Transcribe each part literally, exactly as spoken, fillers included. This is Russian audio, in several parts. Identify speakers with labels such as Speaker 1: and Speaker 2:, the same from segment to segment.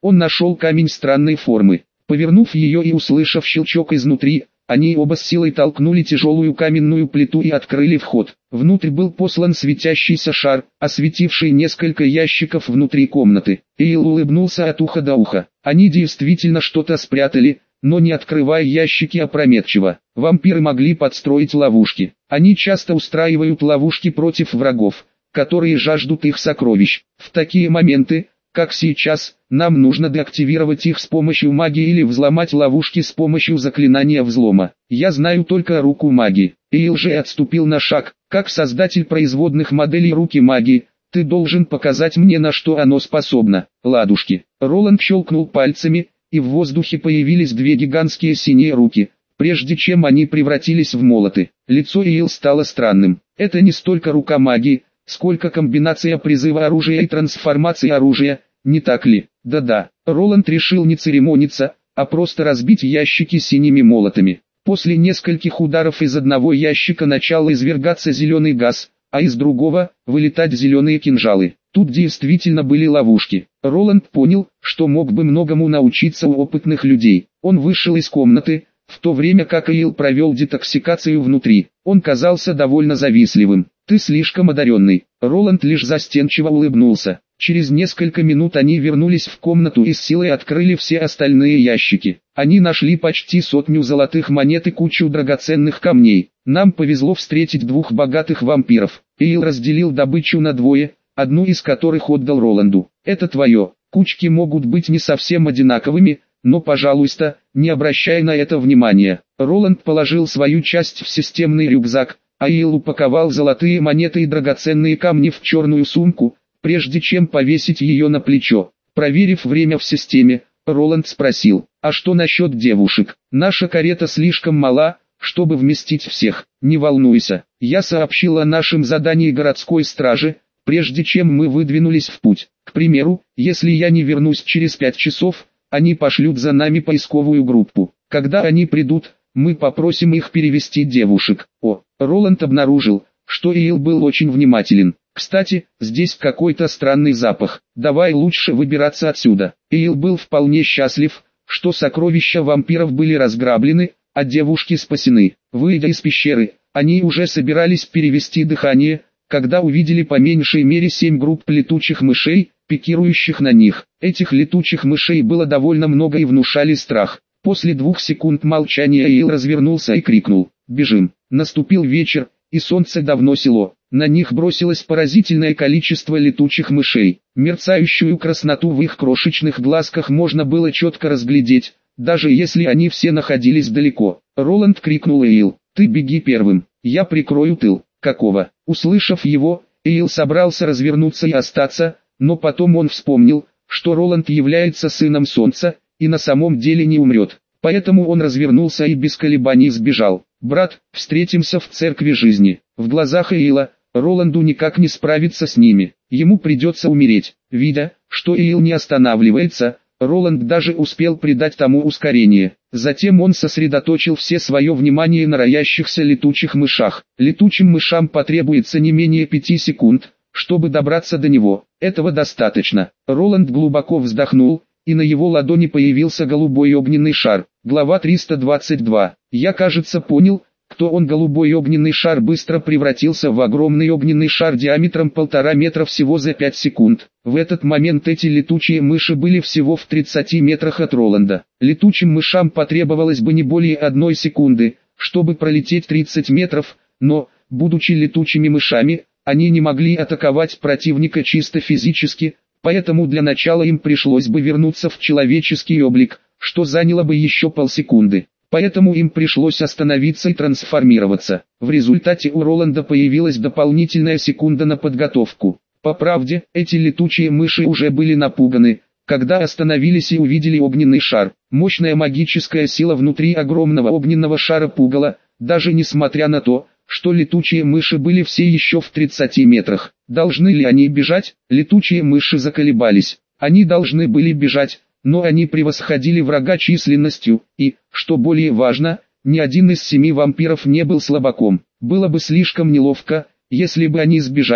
Speaker 1: Он нашел камень странной формы. Повернув ее и услышав щелчок изнутри, они оба с силой толкнули тяжелую каменную плиту и открыли вход. Внутрь был послан светящийся шар, осветивший несколько ящиков внутри комнаты. Эйл улыбнулся от уха до уха. Они действительно что-то спрятали, но не открывая ящики опрометчиво. Вампиры могли подстроить ловушки. Они часто устраивают ловушки против врагов, которые жаждут их сокровищ. В такие моменты, как сейчас, нам нужно деактивировать их с помощью магии или взломать ловушки с помощью заклинания взлома. Я знаю только руку магии. Эйл же отступил на шаг. Как создатель производных моделей руки магии, ты должен показать мне, на что оно способно. Ладушки. Роланд щелкнул пальцами, и в воздухе появились две гигантские синие руки, прежде чем они превратились в молоты. Лицо Эйл стало странным. Это не столько рука магии, сколько комбинация призыва оружия и трансформации оружия, не так ли? Да-да. Роланд решил не церемониться, а просто разбить ящики синими молотами. После нескольких ударов из одного ящика начал извергаться зеленый газ, а из другого – вылетать зеленые кинжалы. Тут действительно были ловушки. Роланд понял, что мог бы многому научиться у опытных людей. Он вышел из комнаты, в то время как Эйл провел детоксикацию внутри. Он казался довольно завистливым. «Ты слишком одаренный». Роланд лишь застенчиво улыбнулся. Через несколько минут они вернулись в комнату и с силой открыли все остальные ящики. Они нашли почти сотню золотых монет и кучу драгоценных камней. Нам повезло встретить двух богатых вампиров. Эйл разделил добычу на двое, одну из которых отдал Роланду. «Это твое». Кучки могут быть не совсем одинаковыми, но, пожалуйста, не обращай на это внимания. Роланд положил свою часть в системный рюкзак, а Эйл упаковал золотые монеты и драгоценные камни в черную сумку, прежде чем повесить ее на плечо. Проверив время в системе, Роланд спросил: «А что насчет девушек? Наша карета слишком мала, чтобы вместить всех». «Не волнуйся, я сообщил о нашем задании городской страже, прежде чем мы выдвинулись в путь. К примеру, если я не вернусь через пять часов, они пошлют за нами поисковую группу. Когда они придут, мы попросим их перевести девушек». О, Роланд обнаружил, что Эйл был очень внимателен. «Кстати, здесь какой-то странный запах. Давай лучше выбираться отсюда». Эйл был вполне счастлив, что сокровища вампиров были разграблены, а девушки спасены. Выйдя из пещеры, они уже собирались перевести дыхание, когда увидели по меньшей мере семь групп летучих мышей, пикирующих на них. Этих летучих мышей было довольно много и внушали страх. После двух секунд молчания Эйл развернулся и крикнул: «Бежим!». Наступил вечер, и солнце давно село. На них бросилось поразительное количество летучих мышей. Мерцающую красноту в их крошечных глазках можно было четко разглядеть, даже если они все находились далеко. Роланд крикнул Эйл: «Ты беги первым, я прикрою тыл». «Какого?» Услышав его, Эйл собрался развернуться и остаться, но потом он вспомнил, что Роланд является сыном Солнца, и на самом деле не умрет. Поэтому он развернулся и без колебаний сбежал. «Брат, встретимся в церкви жизни». В глазах Эйла, Роланду никак не справиться с ними. Ему придется умереть. Видя, что Эйл не останавливается, Роланд даже успел придать тому ускорение. Затем он сосредоточил все свое внимание на роящихся летучих мышах. Летучим мышам потребуется не менее пяти секунд, чтобы добраться до него. Этого достаточно. Роланд глубоко вздохнул, и на его ладони появился голубой огненный шар. Глава триста двадцать два. Я, кажется, понял, кто он. Голубой огненный шар быстро превратился в огромный огненный шар диаметром полтора метра всего за пять секунд. В этот момент эти летучие мыши были всего в тридцати метрах от Роланда. Летучим мышам потребовалось бы не более одной секунды, чтобы пролететь тридцать метров, но, будучи летучими мышами, они не могли атаковать противника чисто физически, поэтому для начала им пришлось бы вернуться в человеческий облик, что заняло бы еще полсекунды. Поэтому им пришлось остановиться и трансформироваться. В результате у Роланда появилась дополнительная секунда на подготовку. По правде, эти летучие мыши уже были напуганы, когда остановились и увидели огненный шар. Мощная магическая сила внутри огромного огненного шара пугала, даже несмотря на то, что летучие мыши были все еще в тридцати метрах. Должны ли они бежать? Летучие мыши заколебались. Они должны были бежать, но они превосходили врага численностью, и, что более важно, ни один из семи вампиров не был слабаком. Было бы слишком неловко, если бы они сбежали,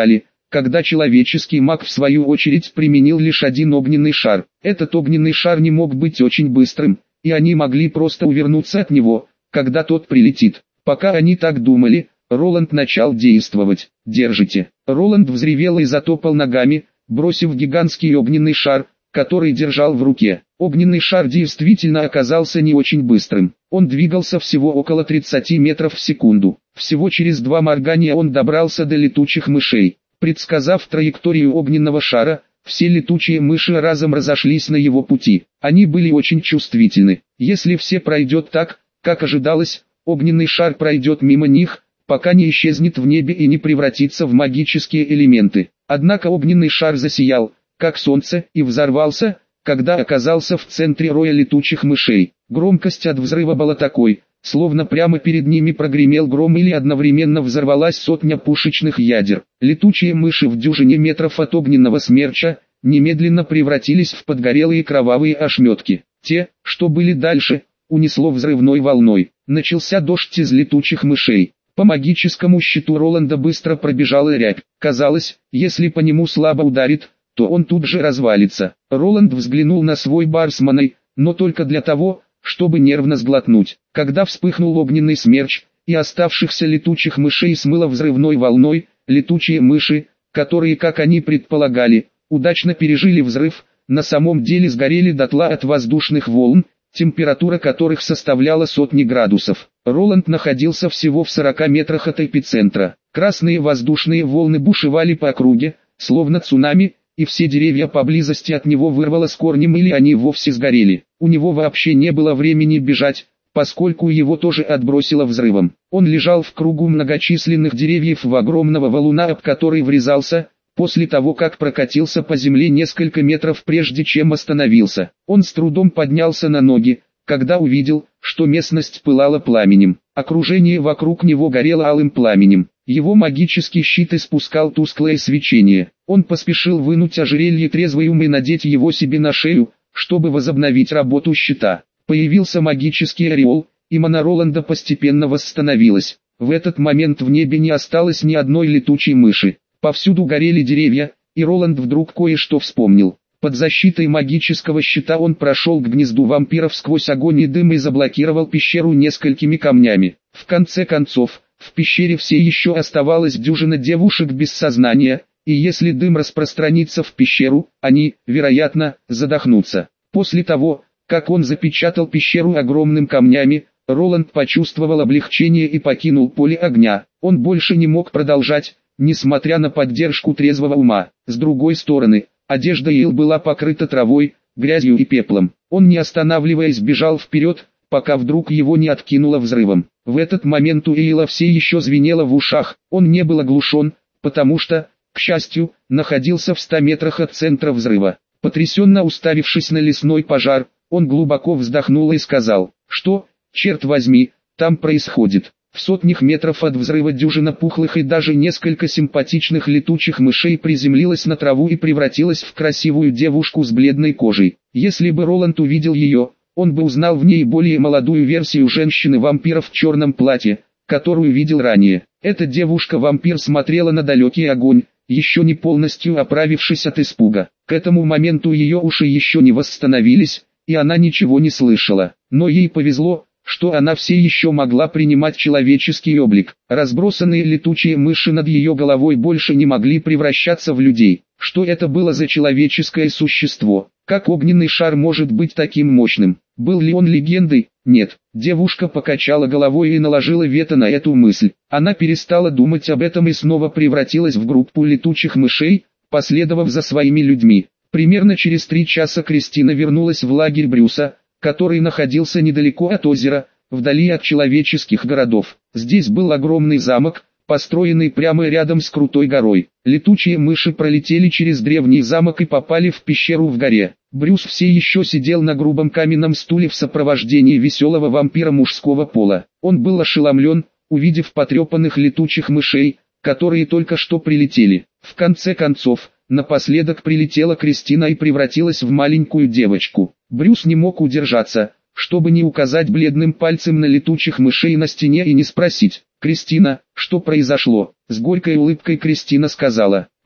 Speaker 1: когда человеческий маг в свою очередь применил лишь один огненный шар. Этот огненный шар не мог быть очень быстрым, и они могли просто увернуться от него, когда тот прилетит. Пока они так думали, Роланд начал действовать. «Держите!» Роланд взревел и затопал ногами, бросив гигантский огненный шар, который держал в руке. Огненный шар действительно оказался не очень быстрым. Он двигался всего около тридцати метров в секунду. Всего через два моргания он добрался до летучих мышей. Предсказав траекторию огненного шара, все летучие мыши разом разошлись на его пути. Они были очень чувствительны. Если все пройдет так, как ожидалось, огненный шар пройдет мимо них, пока не исчезнет в небе и не превратится в магические элементы. Однако огненный шар засиял, как солнце, и взорвался, когда оказался в центре роя летучих мышей. Громкость от взрыва была такой, словно прямо перед ними прогремел гром или одновременно взорвалась сотня пушечных ядер. Летучие мыши в дюжине метров от огненного смерча немедленно превратились в подгорелые кровавые ошметки. Те, что были дальше, унесло взрывной волной. Начался дождь из летучих мышей. По магическому щиту Роланда быстро пробежала рябь. Казалось, если по нему слабо ударит, то он тут же развалится. Роланд взглянул на свой Барсманей, но только для того, чтобы нервно сглотнуть. Когда вспыхнул огненный смерч, и оставшихся летучих мышей смыло взрывной волной, летучие мыши, которые, как они предполагали, удачно пережили взрыв, на самом деле сгорели дотла от воздушных волн, температура которых составляла сотни градусов. Роланд находился всего в сорока метрах от эпицентра. Красные воздушные волны бушевали по округе, словно цунами, и все деревья поблизости от него вырвало с корнем или они вовсе сгорели. У него вообще не было времени бежать, поскольку его тоже отбросило взрывом. Он лежал в кругу многочисленных деревьев в огромного валуна, об который врезался, после того как прокатился по земле несколько метров прежде чем остановился. Он с трудом поднялся на ноги, когда увидел, что местность пылала пламенем. Окружение вокруг него горело алым пламенем. Его магический щит испускал тусклое свечение. Он поспешил вынуть ожерелье трезвый ум и надеть его себе на шею, чтобы возобновить работу щита. Появился магический ореол, и мана Роланда постепенно восстановилась. В этот момент в небе не осталось ни одной летучей мыши. Повсюду горели деревья, и Роланд вдруг кое-что вспомнил. Под защитой магического щита он прошел к гнезду вампиров сквозь огонь и дым и заблокировал пещеру несколькими камнями. В конце концов, в пещере все еще оставалась дюжина девушек без сознания, и если дым распространится в пещеру, они, вероятно, задохнутся. После того, как он запечатал пещеру огромным камнями, Роланд почувствовал облегчение и покинул поле огня. Он больше не мог продолжать, несмотря на поддержку трезвого ума. С другой стороны, одежда Ил была покрыта травой, грязью и пеплом. Он не останавливаясь бежал вперед, пока вдруг его не откинуло взрывом. В этот момент у Эйла все еще звенело в ушах. Он не был оглушен, потому что, к счастью, находился в ста метрах от центра взрыва. Потрясенно уставившись на лесной пожар, он глубоко вздохнул и сказал: «Что, черт возьми, там происходит?» В сотнях метров от взрыва дюжина пухлых и даже несколько симпатичных летучих мышей приземлилась на траву и превратилась в красивую девушку с бледной кожей. Если бы Роланд увидел ее, он бы узнал в ней более молодую версию женщины-вампира в черном платье, которую видел ранее. Эта девушка-вампир смотрела на далекий огонь, еще не полностью оправившись от испуга. К этому моменту ее уши еще не восстановились, и она ничего не слышала. Но ей повезло, что она все еще могла принимать человеческий облик. Разбросанные летучие мыши над ее головой больше не могли превращаться в людей. Что это было за человеческое существо? Как огненный шар может быть таким мощным? Был ли он легендой? Нет. Девушка покачала головой и наложила вето на эту мысль. Она перестала думать об этом и снова превратилась в группу летучих мышей, последовав за своими людьми. Примерно через три часа Кристина вернулась в лагерь Брюса, который находился недалеко от озера, вдали от человеческих городов. Здесь был огромный замок, построенный прямо рядом с крутой горой. Летучие мыши пролетели через древний замок и попали в пещеру в горе. Брюс все еще сидел на грубом каменном стуле в сопровождении веселого вампира мужского пола. Он был ошеломлен, увидев потрепанных летучих мышей, которые только что прилетели. В конце концов, напоследок прилетела Кристина и превратилась в маленькую девочку. Брюс не мог удержаться, чтобы не указать бледным пальцем на летучих мышей на стене и не спросить: «Кристина, что произошло?» С горькой улыбкой Кристина сказала: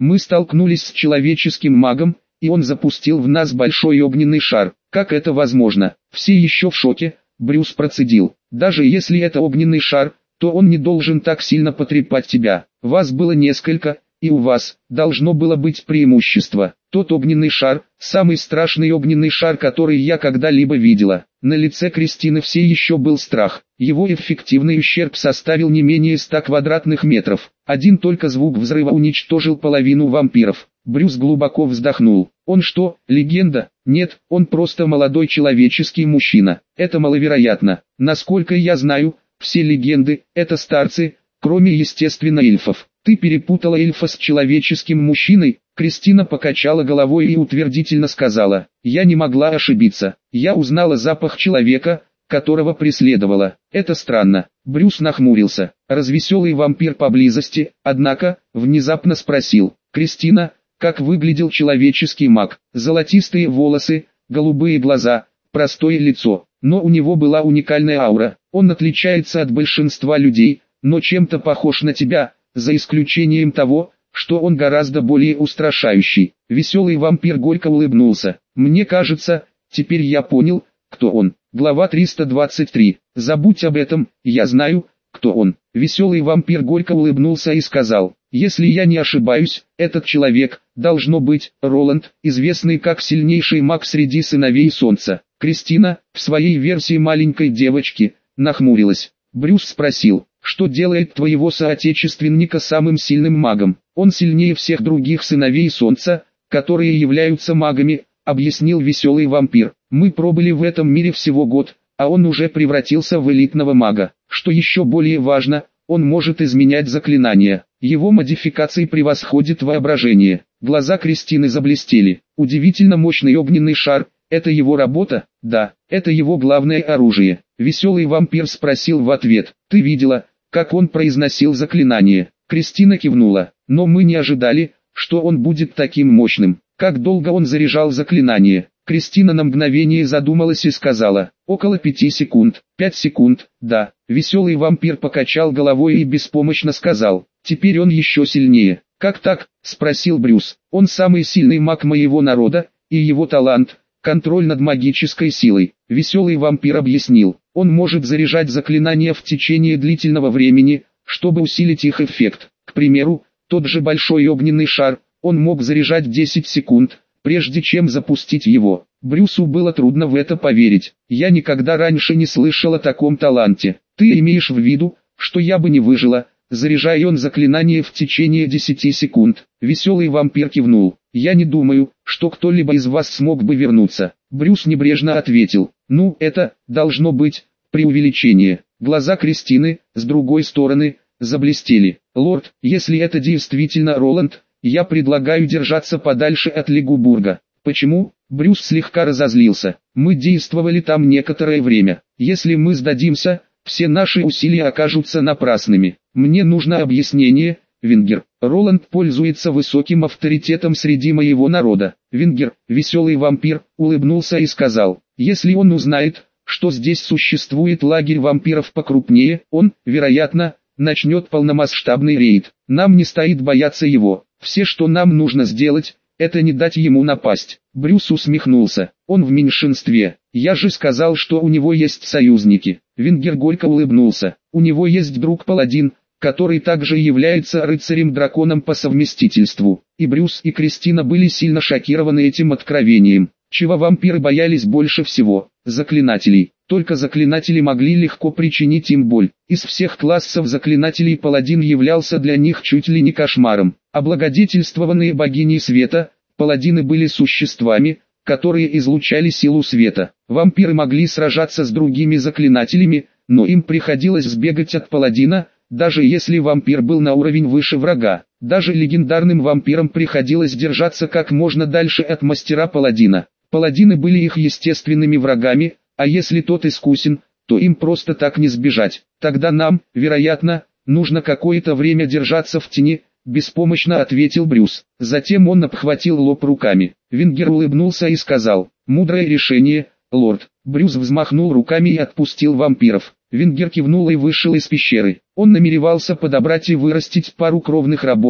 Speaker 1: Мы столкнулись с человеческим магом, и он запустил в нас большой огненный шар. Как это возможно? Все еще в шоке. Брюс процедил. Даже если это огненный шар, то он не должен так сильно потрепать тебя. Вас было несколько, и у вас должно было быть преимущество. Тот огненный шар, самый страшный огненный шар, который я когда-либо видела. На лице Кристины все еще был страх. Его эффективный ущерб составил не менее ста квадратных метров. Один только звук взрыва уничтожил половину вампиров. Брюс глубоко вздохнул. Он что, легенда? Нет, он просто молодой человеческий мужчина. Это маловероятно. Насколько я знаю, все легенды – это старцы, кроме естественно эльфов. Ты перепутала эльфа с человеческим мужчиной? Кристина покачала головой и утвердительно сказала. Я не могла ошибиться. Я узнала запах человека, которого преследовала. Это странно. Брюс нахмурился. Развеселый вампир поблизости, однако, внезапно спросил. Кристина, как выглядел человеческий маг? Золотистые волосы, голубые глаза, простое лицо. Но у него была уникальная аура. Он отличается от большинства людей, но чем-то похож на тебя, за исключением того, что он гораздо более устрашающий. Веселый вампир горько улыбнулся. Мне кажется, теперь я понял, кто он. Глава триста двадцать три. Забудь об этом, я знаю, кто он. Веселый вампир горько улыбнулся и сказал. Если я не ошибаюсь, этот человек, должно быть, Роланд, известный как сильнейший маг среди сыновей Солнца. Кристина, в своей версии маленькой девочки, нахмурилась. Брюс спросил, что делает твоего соотечественника самым сильным магом? Он сильнее всех других сыновей Солнца, которые являются магами, объяснил веселый вампир. Мы пробыли в этом мире всего год, а он уже превратился в элитного мага. Что еще более важно, он может изменять заклинания. Его модификации превосходят воображение. Глаза Кристины заблестели. Удивительно мощный огненный шар. Это его работа? Да, это его главное оружие. Веселый вампир спросил в ответ. Ты видела, как он произносил заклинание? Кристина кивнула. Но мы не ожидали, что он будет таким мощным. Как долго он заряжал заклинание? Кристина на мгновение задумалась и сказала. Около пяти секунд. Пять секунд, да. Веселый вампир покачал головой и беспомощно сказал. Теперь он еще сильнее. Как так? Спросил Брюс. Он самый сильный маг моего народа, и его талант – контроль над магической силой. Веселый вампир объяснил. Он может заряжать заклинания в течение длительного времени, чтобы усилить их эффект. К примеру, тот же большой огненный шар, он мог заряжать десять секунд, прежде чем запустить его. Брюсу было трудно в это поверить. Я никогда раньше не слышал о таком таланте. Ты имеешь в виду, что я бы не выжила, заряжая он заклинание в течение десяти секунд? Веселый вампир кивнул. Я не думаю, что кто-либо из вас смог бы вернуться. Брюс небрежно ответил. Ну, это, должно быть, преувеличение. Глаза Кристины, с другой стороны, заблестели. Лорд, если это действительно Роланд, я предлагаю держаться подальше от Лигубурга. Почему? Брюс слегка разозлился. Мы действовали там некоторое время. Если мы сдадимся, все наши усилия окажутся напрасными. Мне нужно объяснение, Вингер. Роланд пользуется высоким авторитетом среди моего народа. Вингер, веселый вампир, улыбнулся и сказал. Если он узнает, что здесь существует лагерь вампиров покрупнее, он, вероятно, начнет полномасштабный рейд. Нам не стоит бояться его. Все, что нам нужно сделать, это не дать ему напасть. Брюс усмехнулся. Он в меньшинстве. Я же сказал, что у него есть союзники. Вингер горько улыбнулся. У него есть друг-паладин, который также является рыцарем-драконом по совместительству. И Брюс, и Кристина были сильно шокированы этим откровением. Чего вампиры боялись больше всего? Заклинателей. Только заклинатели могли легко причинить им боль. Из всех классов заклинателей паладин являлся для них чуть ли не кошмаром. Облагодетельствованные богиней света, паладины были существами, которые излучали силу света. Вампиры могли сражаться с другими заклинателями, но им приходилось сбегать от паладина, даже если вампир был на уровень выше врага. Даже легендарным вампирам приходилось держаться как можно дальше от мастера-паладина. Паладины были их естественными врагами, а если тот искусен, то им просто так не сбежать. Тогда нам, вероятно, нужно какое-то время держаться в тени, беспомощно ответил Брюс. Затем он обхватил лоб руками. Вингер улыбнулся и сказал, мудрое решение, лорд. Брюс взмахнул руками и отпустил вампиров. Вингер кивнул и вышел из пещеры. Он намеревался подобрать и вырастить пару кровных рабов,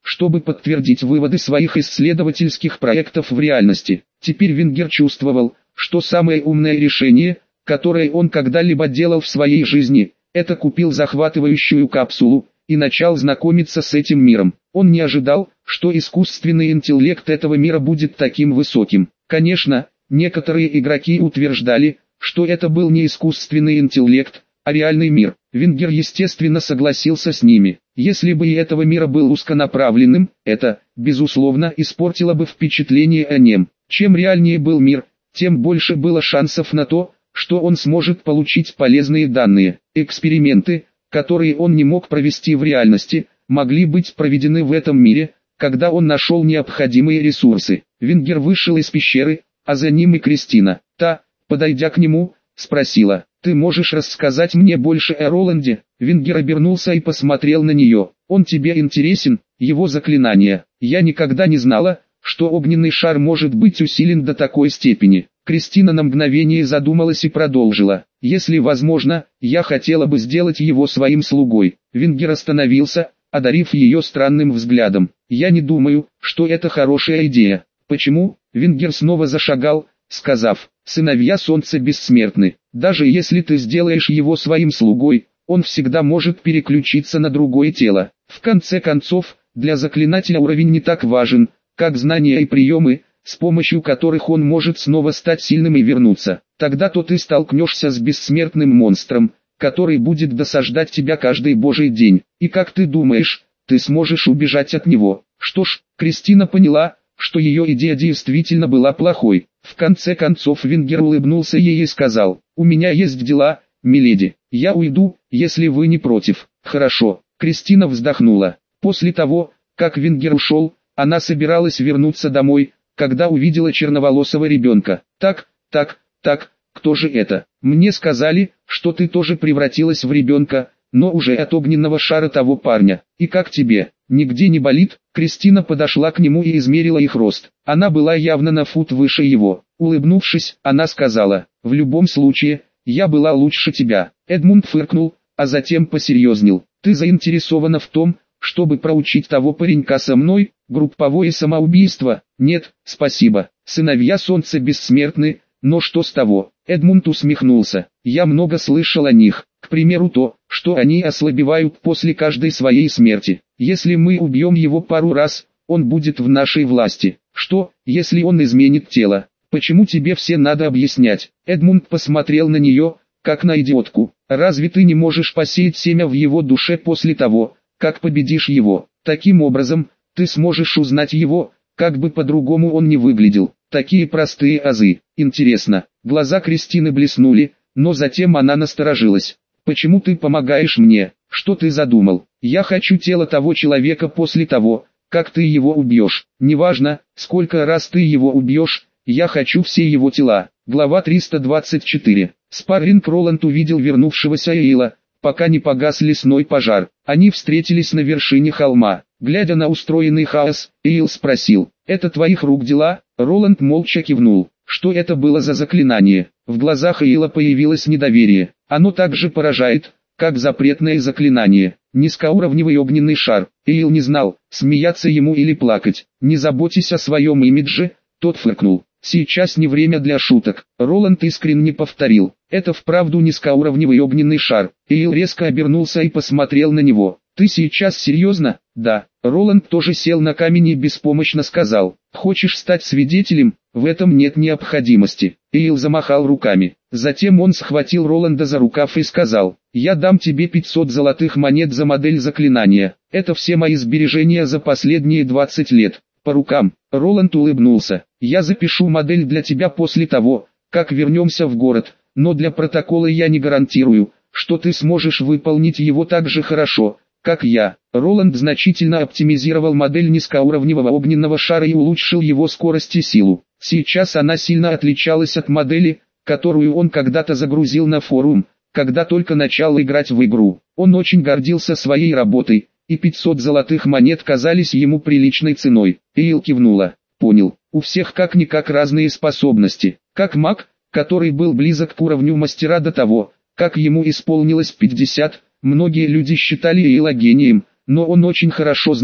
Speaker 1: чтобы подтвердить выводы своих исследовательских проектов в реальности. Теперь Венгер чувствовал, что самое умное решение, которое он когда-либо делал в своей жизни, это купил захватывающую капсулу и начал знакомиться с этим миром. Он не ожидал, что искусственный интеллект этого мира будет таким высоким. Конечно, некоторые игроки утверждали, что это был не искусственный интеллект, а реальный мир. Венгер естественно согласился с ними. Если бы и этого мира был узконаправленным, это, безусловно, испортило бы впечатление о нем. Чем реальнее был мир, тем больше было шансов на то, что он сможет получить полезные данные. Эксперименты, которые он не мог провести в реальности, могли быть проведены в этом мире, когда он нашел необходимые ресурсы. Венгер вышел из пещеры, а за ним и Кристина. Та, подойдя к нему, спросила: «Ты можешь рассказать мне больше о Роланде?» Венгер обернулся и посмотрел на нее. «Он тебе интересен, его заклинание. Я никогда не знала, что огненный шар может быть усилен до такой степени». Кристина на мгновение задумалась и продолжила: «Если возможно, я хотела бы сделать его своим слугой». Венгер остановился, одарив ее странным взглядом. «Я не думаю, что это хорошая идея». «Почему?» Венгер снова зашагал, сказав: «Сыновья Солнца бессмертны. Даже если ты сделаешь его своим слугой, он всегда может переключиться на другое тело. В конце концов, для заклинателя уровень не так важен, как знания и приемы, с помощью которых он может снова стать сильным и вернуться. Тогда-то ты столкнешься с бессмертным монстром, который будет досаждать тебя каждый божий день. И как ты думаешь, ты сможешь убежать от него?» Что ж, Кристина поняла, что ее идея действительно была плохой. В конце концов Венгер улыбнулся ей и сказал: «У меня есть дела, миледи. Я уйду, если вы не против». «Хорошо». Кристина вздохнула. После того, как Венгер ушел, она собиралась вернуться домой, когда увидела черноволосого ребенка. «Так, так, так, кто же это? Мне сказали, что ты тоже превратилась в ребенка, но уже от огненного шара того парня. И как тебе? Нигде не болит?» Кристина подошла к нему и измерила их рост. Она была явно на фут выше его. Улыбнувшись, она сказала: «В любом случае, я была лучше тебя». Эдмунд фыркнул, а затем посерьезнел. «Ты заинтересована в том, чтобы проучить того паренька со мной? Групповое самоубийство?» «Нет, спасибо. Сыновья Солнца бессмертны, но что с того?» Эдмунд усмехнулся. «Я много слышал о них. К примеру то, что они ослабевают после каждой своей смерти. Если мы убьем его пару раз, он будет в нашей власти. Что, если он изменит тело? Почему тебе все надо объяснять?» Эдмунд посмотрел на нее, как на идиотку. «Разве ты не можешь посеять семя в его душе после того, как победишь его? Таким образом, ты сможешь узнать его, как бы по-другому он ни выглядел. Такие простые азы. Интересно». Глаза Кристины блеснули, но затем она насторожилась. «Почему ты помогаешь мне? Что ты задумал? Я хочу тело того человека после того, как ты его убьешь. Неважно, сколько раз ты его убьешь, я хочу все его тела». Глава триста двадцать четыре. Спарринг. Роланд увидел вернувшегося Эйла, пока не погас лесной пожар. Они встретились на вершине холма. Глядя на устроенный хаос, Эйл спросил: «Это твоих рук дела?» Роланд молча кивнул. Что это было за заклинание? В глазах Эйла появилось недоверие. «Оно так же поражает, как запретное заклинание. Низкоуровневый огненный шар». Эйл не знал, смеяться ему или плакать. «Не заботьтесь о своем имидже», тот фыркнул. «Сейчас не время для шуток». Роланд искренне повторил: «Это вправду низкоуровневый огненный шар». Эйл резко обернулся и посмотрел на него. «Ты сейчас серьезно?» «Да». Роланд тоже сел на камень и беспомощно сказал: «Хочешь стать свидетелем? В этом нет необходимости». Эйл замахал руками. Затем он схватил Роланда за рукав и сказал: «Я дам тебе пятьсот золотых монет за модель заклинания. Это все мои сбережения за последние двадцать лет. По рукам». Роланд улыбнулся. «Я запишу модель для тебя после того, как вернемся в город, но для протокола я не гарантирую, что ты сможешь выполнить его так же хорошо, как я». Роланд значительно оптимизировал модель низкоуровневого огненного шара и улучшил его скорость и силу. Сейчас она сильно отличалась от модели, которую он когда-то загрузил на форум, когда только начал играть в игру. Он очень гордился своей работой, и пятьсот золотых монет казались ему приличной ценой. Эйл кивнула. «Понял, у всех как-никак разные способности. Как маг, который был близок к уровню мастера до того, как ему исполнилось пятьдесят, многие люди считали Эйла гением, но он очень хорошо знал,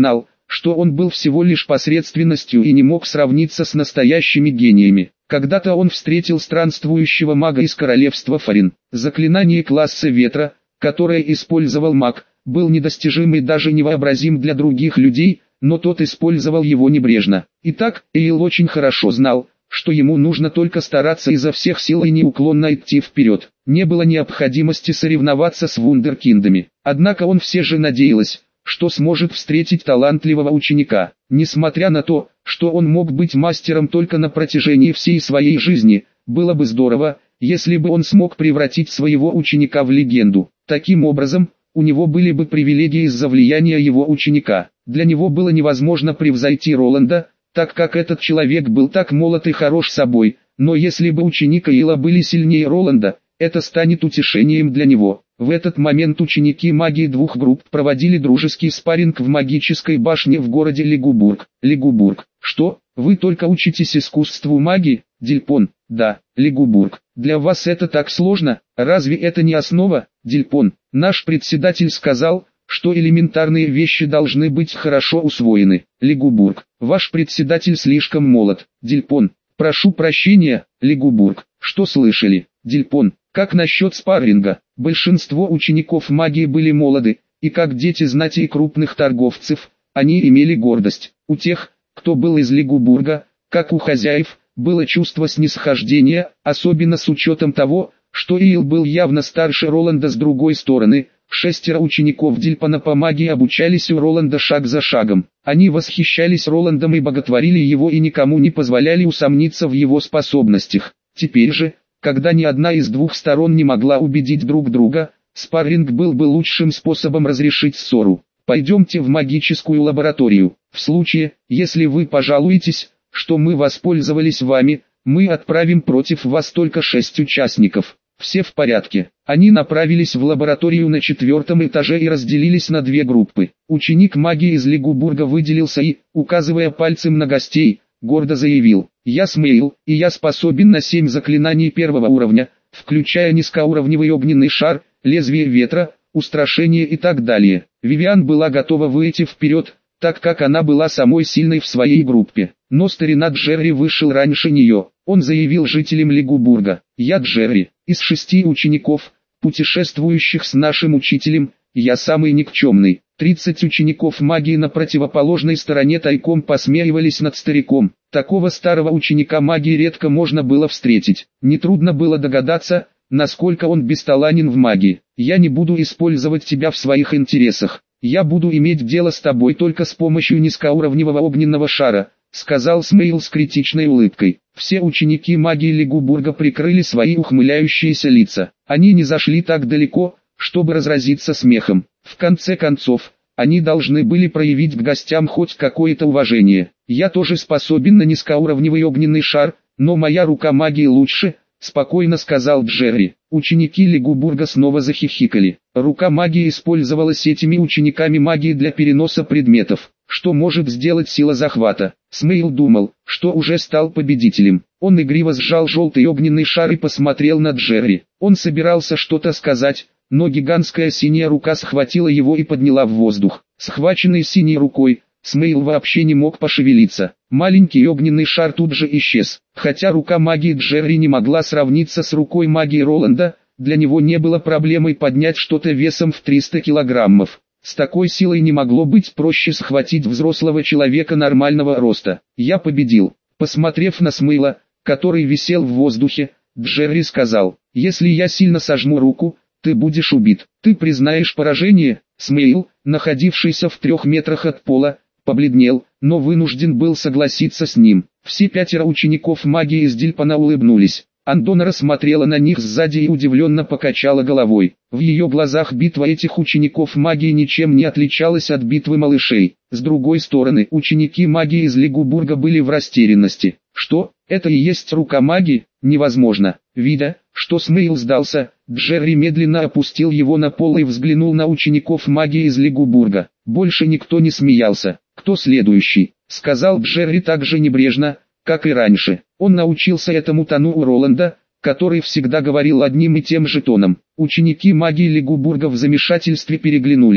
Speaker 1: что он был всего лишь посредственностью и не мог сравниться с настоящими гениями. Когда-то он встретил странствующего мага из королевства Фарин. Заклинание класса ветра, которое использовал маг, был недостижим и даже невообразим для других людей, но тот использовал его небрежно. Итак, Эйл очень хорошо знал, что ему нужно только стараться изо всех сил и неуклонно идти вперед. Не было необходимости соревноваться с вундеркиндами. Однако он все же надеялся, что сможет встретить талантливого ученика. Несмотря на то, что он мог быть мастером только на протяжении всей своей жизни, было бы здорово, если бы он смог превратить своего ученика в легенду. Таким образом, у него были бы привилегии из-за влияния его ученика. Для него было невозможно превзойти Роланда, так как этот человек был так молод и хорош собой, но если бы ученик Эйла были сильнее Роланда, это станет утешением для него. В этот момент ученики магии двух групп проводили дружеский спарринг в магической башне в городе Лигубург. Лигубург. Что, вы только учитесь искусству магии, Дильпон? Да, Лигубург. Для вас это так сложно, разве это не основа, Дильпон? Наш председатель сказал, что элементарные вещи должны быть хорошо усвоены. Лигубург. Ваш председатель слишком молод, Дильпон. Прошу прощения, Лигубург. Что слышали, Дильпон? Как насчет спарринга? Большинство учеников магии были молоды, и как дети знати и крупных торговцев, они имели гордость. У тех, кто был из Лигубурга, как у хозяев, было чувство снисхождения, особенно с учетом того, что Эйл был явно старше Роланда. С другой стороны, шестеро учеников Дильпона по магии обучались у Роланда шаг за шагом. Они восхищались Роландом и боготворили его и никому не позволяли усомниться в его способностях. Теперь же, когда ни одна из двух сторон не могла убедить друг друга, спарринг был бы лучшим способом разрешить ссору. Пойдемте в магическую лабораторию. В случае, если вы пожалуетесь, что мы воспользовались вами, мы отправим против вас только шесть участников. Все в порядке. Они направились в лабораторию на четвертом этаже и разделились на две группы. Ученик магии из Лигубурга выделился и, указывая пальцем на гостей, гордо заявил: «Я Смейл, и я способен на семь заклинаний первого уровня, включая низкоуровневый огненный шар, лезвие ветра, устрашение и так далее». Вивиан была готова выйти вперед, так как она была самой сильной в своей группе. Но старина Джерри вышел раньше нее. Он заявил жителям Лигубурга: «Я Джерри, из шести учеников, путешествующих с нашим учителем, я самый никчемный». Тридцать учеников магии на противоположной стороне тайком посмеивались над стариком. Такого старого ученика магии редко можно было встретить. Нетрудно было догадаться, насколько он бесталанен в магии. «Я не буду использовать тебя в своих интересах. Я буду иметь дело с тобой только с помощью низкоуровневого огненного шара», сказал Смейл с критичной улыбкой. Все ученики магии Лигубурга прикрыли свои ухмыляющиеся лица. Они не зашли так далеко, чтобы разразиться смехом. В конце концов, они должны были проявить к гостям хоть какое-то уважение. «Я тоже способен на низкоуровневый огненный шар, но моя рука магии лучше», спокойно сказал Джерри. Ученики Лигубурга снова захихикали. Рука магии использовалась этими учениками магии для переноса предметов. Что может сделать сила захвата? Смейл думал, что уже стал победителем. Он игриво сжал желтый огненный шар и посмотрел на Джерри. Он собирался что-то сказать, но гигантская синяя рука схватила его и подняла в воздух. Схваченный синей рукой, Смейл вообще не мог пошевелиться. Маленький огненный шар тут же исчез. Хотя рука магии Джерри не могла сравниться с рукой магии Роланда, для него не было проблемой поднять что-то весом в триста килограммов. С такой силой не могло быть проще схватить взрослого человека нормального роста. «Я победил». Посмотрев на Смейла, который висел в воздухе, Джерри сказал: «Если я сильно сожму руку, ты будешь убит. Ты признаешь поражение?» Смейл, находившийся в трех метрах от пола, побледнел, но вынужден был согласиться с ним. Все пятеро учеников магии из Дильпона улыбнулись. Андонора смотрела на них сзади и удивленно покачала головой. В ее глазах битва этих учеников магии ничем не отличалась от битвы малышей. С другой стороны, ученики магии из Лигубурга были в растерянности. Что, это и есть рука магии? Невозможно. Видя, что Смейл сдался, Джерри медленно опустил его на пол и взглянул на учеников магии из Лигубурга. Больше никто не смеялся. «Кто следующий?» — сказал Джерри так же небрежно, как и раньше. Он научился этому тону у Роланда, который всегда говорил одним и тем же тоном. Ученики магии Лигубурга в замешательстве переглянулись.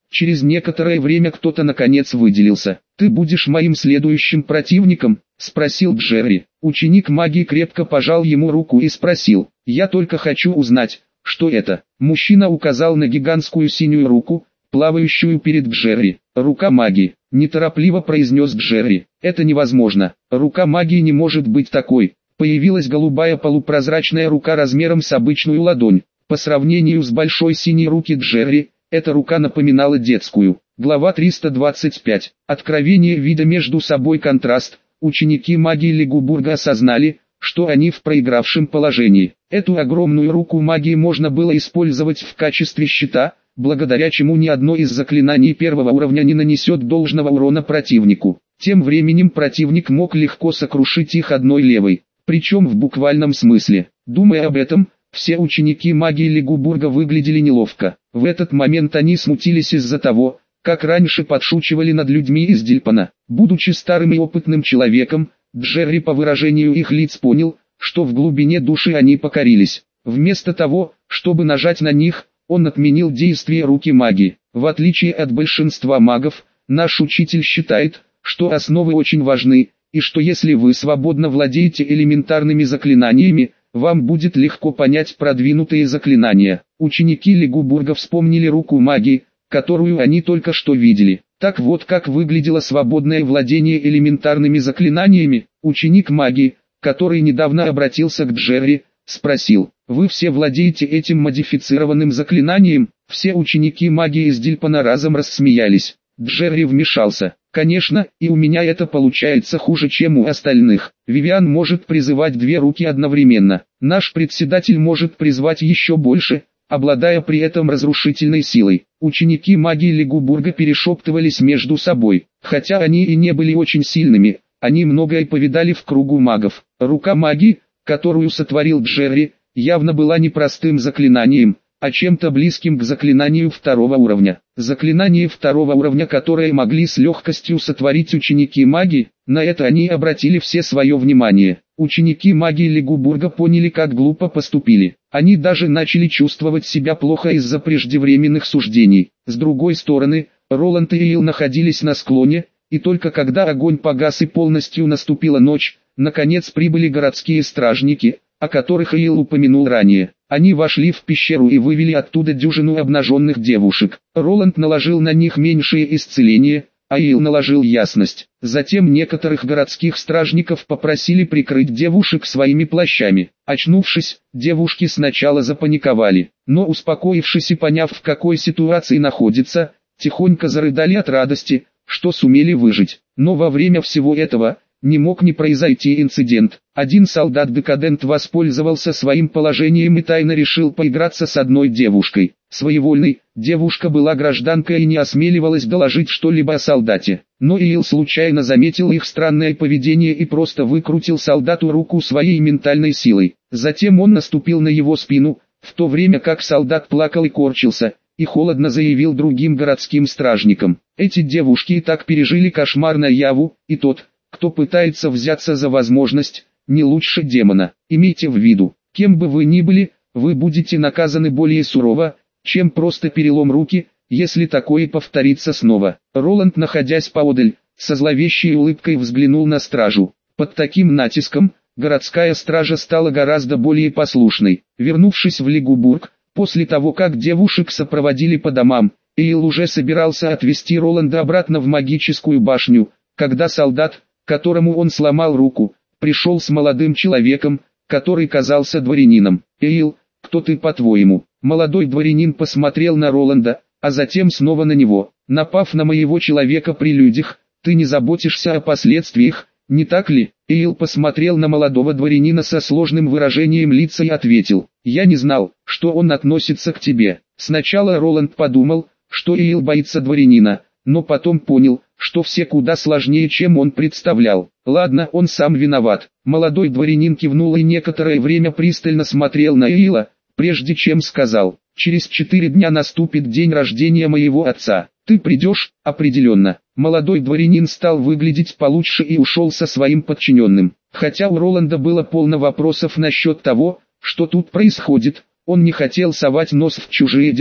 Speaker 1: Через некоторое время кто-то наконец выделился. «Ты будешь моим следующим противником?» – спросил Джерри. Ученик магии крепко пожал ему руку и спросил: «Я только хочу узнать, что это?» Мужчина указал на гигантскую синюю руку, плавающую перед Джерри. «Рука магии», – неторопливо произнес Джерри. «Это невозможно. Рука магии не может быть такой». Появилась голубая полупрозрачная рука размером с обычную ладонь. По сравнению с большой синей руки Джерри, эта рука напоминала детскую. Глава триста двадцать пять. Откровение вида между собой контраст. Ученики магии Лигубурга осознали, что они в проигравшем положении. Эту огромную руку магии можно было использовать в качестве щита, благодаря чему ни одно из заклинаний первого уровня не нанесет должного урона противнику. Тем временем противник мог легко сокрушить их одной левой, причем в буквальном смысле. Думая об этом, все ученики магии Лигубурга выглядели неловко. В этот момент они смутились из-за того, как раньше подшучивали над людьми из Дильпана. Будучи старым и опытным человеком, Джерри по выражению их лиц понял, что в глубине души они покорились. Вместо того, чтобы нажать на них, он отменил действие руки магии. В отличие от большинства магов, наш учитель считает, что основы очень важны, и что если вы свободно владеете элементарными заклинаниями, вам будет легко понять продвинутые заклинания. Ученики Лигубурга вспомнили руку магии, которую они только что видели. Так вот как выглядело свободное владение элементарными заклинаниями. Ученик магии, который недавно обратился к Джерри, спросил: «Вы все владеете этим модифицированным заклинанием?» Все ученики магии из Дильпана разом рассмеялись. Джерри вмешался: «Конечно, и у меня это получается хуже, чем у остальных. Вивиан может призывать две руки одновременно. Наш председатель может призвать еще больше, обладая при этом разрушительной силой». Ученики магии Лигубурга перешептывались между собой. Хотя они и не были очень сильными, они многое повидали в кругу магов. Рука магии, которую сотворил Джерри, явно была не простым заклинанием, а чем-то близким к заклинанию второго уровня. Заклинание второго уровня, которое могли с легкостью сотворить ученики магии, на это они обратили все свое внимание. Ученики магии Лигубурга поняли, как глупо поступили. Они даже начали чувствовать себя плохо из-за преждевременных суждений. С другой стороны, Роланд и Эйл находились на склоне, и только когда огонь погас и полностью наступила ночь, наконец прибыли городские стражники, о которых Эйл упомянул ранее. Они вошли в пещеру и вывели оттуда дюжину обнаженных девушек. Роланд наложил на них меньшее исцеление, а Эйл наложил ясность. Затем некоторых городских стражников попросили прикрыть девушек своими плащами. Очнувшись, девушки сначала запаниковали, но успокоившись и поняв, в какой ситуации находятся, тихонько зарыдали от радости, что сумели выжить. Но во время всего этого не мог не произойти инцидент. Один солдат-декадент воспользовался своим положением и тайно решил поиграться с одной девушкой. Своевольной, девушка была гражданкой и не осмеливалась доложить что-либо о солдате. Но Эйл случайно заметил их странное поведение и просто выкрутил солдату руку своей ментальной силой. Затем он наступил на его спину, в то время как солдат плакал и корчился, и холодно заявил другим городским стражникам: «Эти девушки и так пережили кошмар наяву, и тот, кто пытается взяться за возможность, не лучше демона. Имейте в виду, кем бы вы ни были, вы будете наказаны более сурово, чем просто перелом руки, если такое повторится снова». Роланд, находясь поодаль, со зловещей улыбкой взглянул на стражу. Под таким натиском, городская стража стала гораздо более послушной. Вернувшись в Лигубург, после того как девушек сопроводили по домам, Эйл уже собирался отвезти Роланда обратно в магическую башню, когда солдат, которому он сломал руку, пришел с молодым человеком, который казался дворянином. «Эйл, кто ты по-твоему?» Молодой дворянин посмотрел на Роланда, а затем снова на него. «Напав на моего человека при людях, ты не заботишься о последствиях, не так ли?» Эйл посмотрел на молодого дворянина со сложным выражением лица и ответил: «Я не знал, что он относится к тебе». Сначала Роланд подумал, что Эйл боится дворянина, но потом понял, что все куда сложнее, чем он представлял. Ладно, он сам виноват. Молодой дворянин кивнул и некоторое время пристально смотрел на Эйла, прежде чем сказал: «Через четыре дня наступит день рождения моего отца. Ты придешь?» «Определенно». Молодой дворянин стал выглядеть получше и ушел со своим подчиненным. Хотя у Роланда было полно вопросов насчет того, что тут происходит, он не хотел совать нос в чужие дела.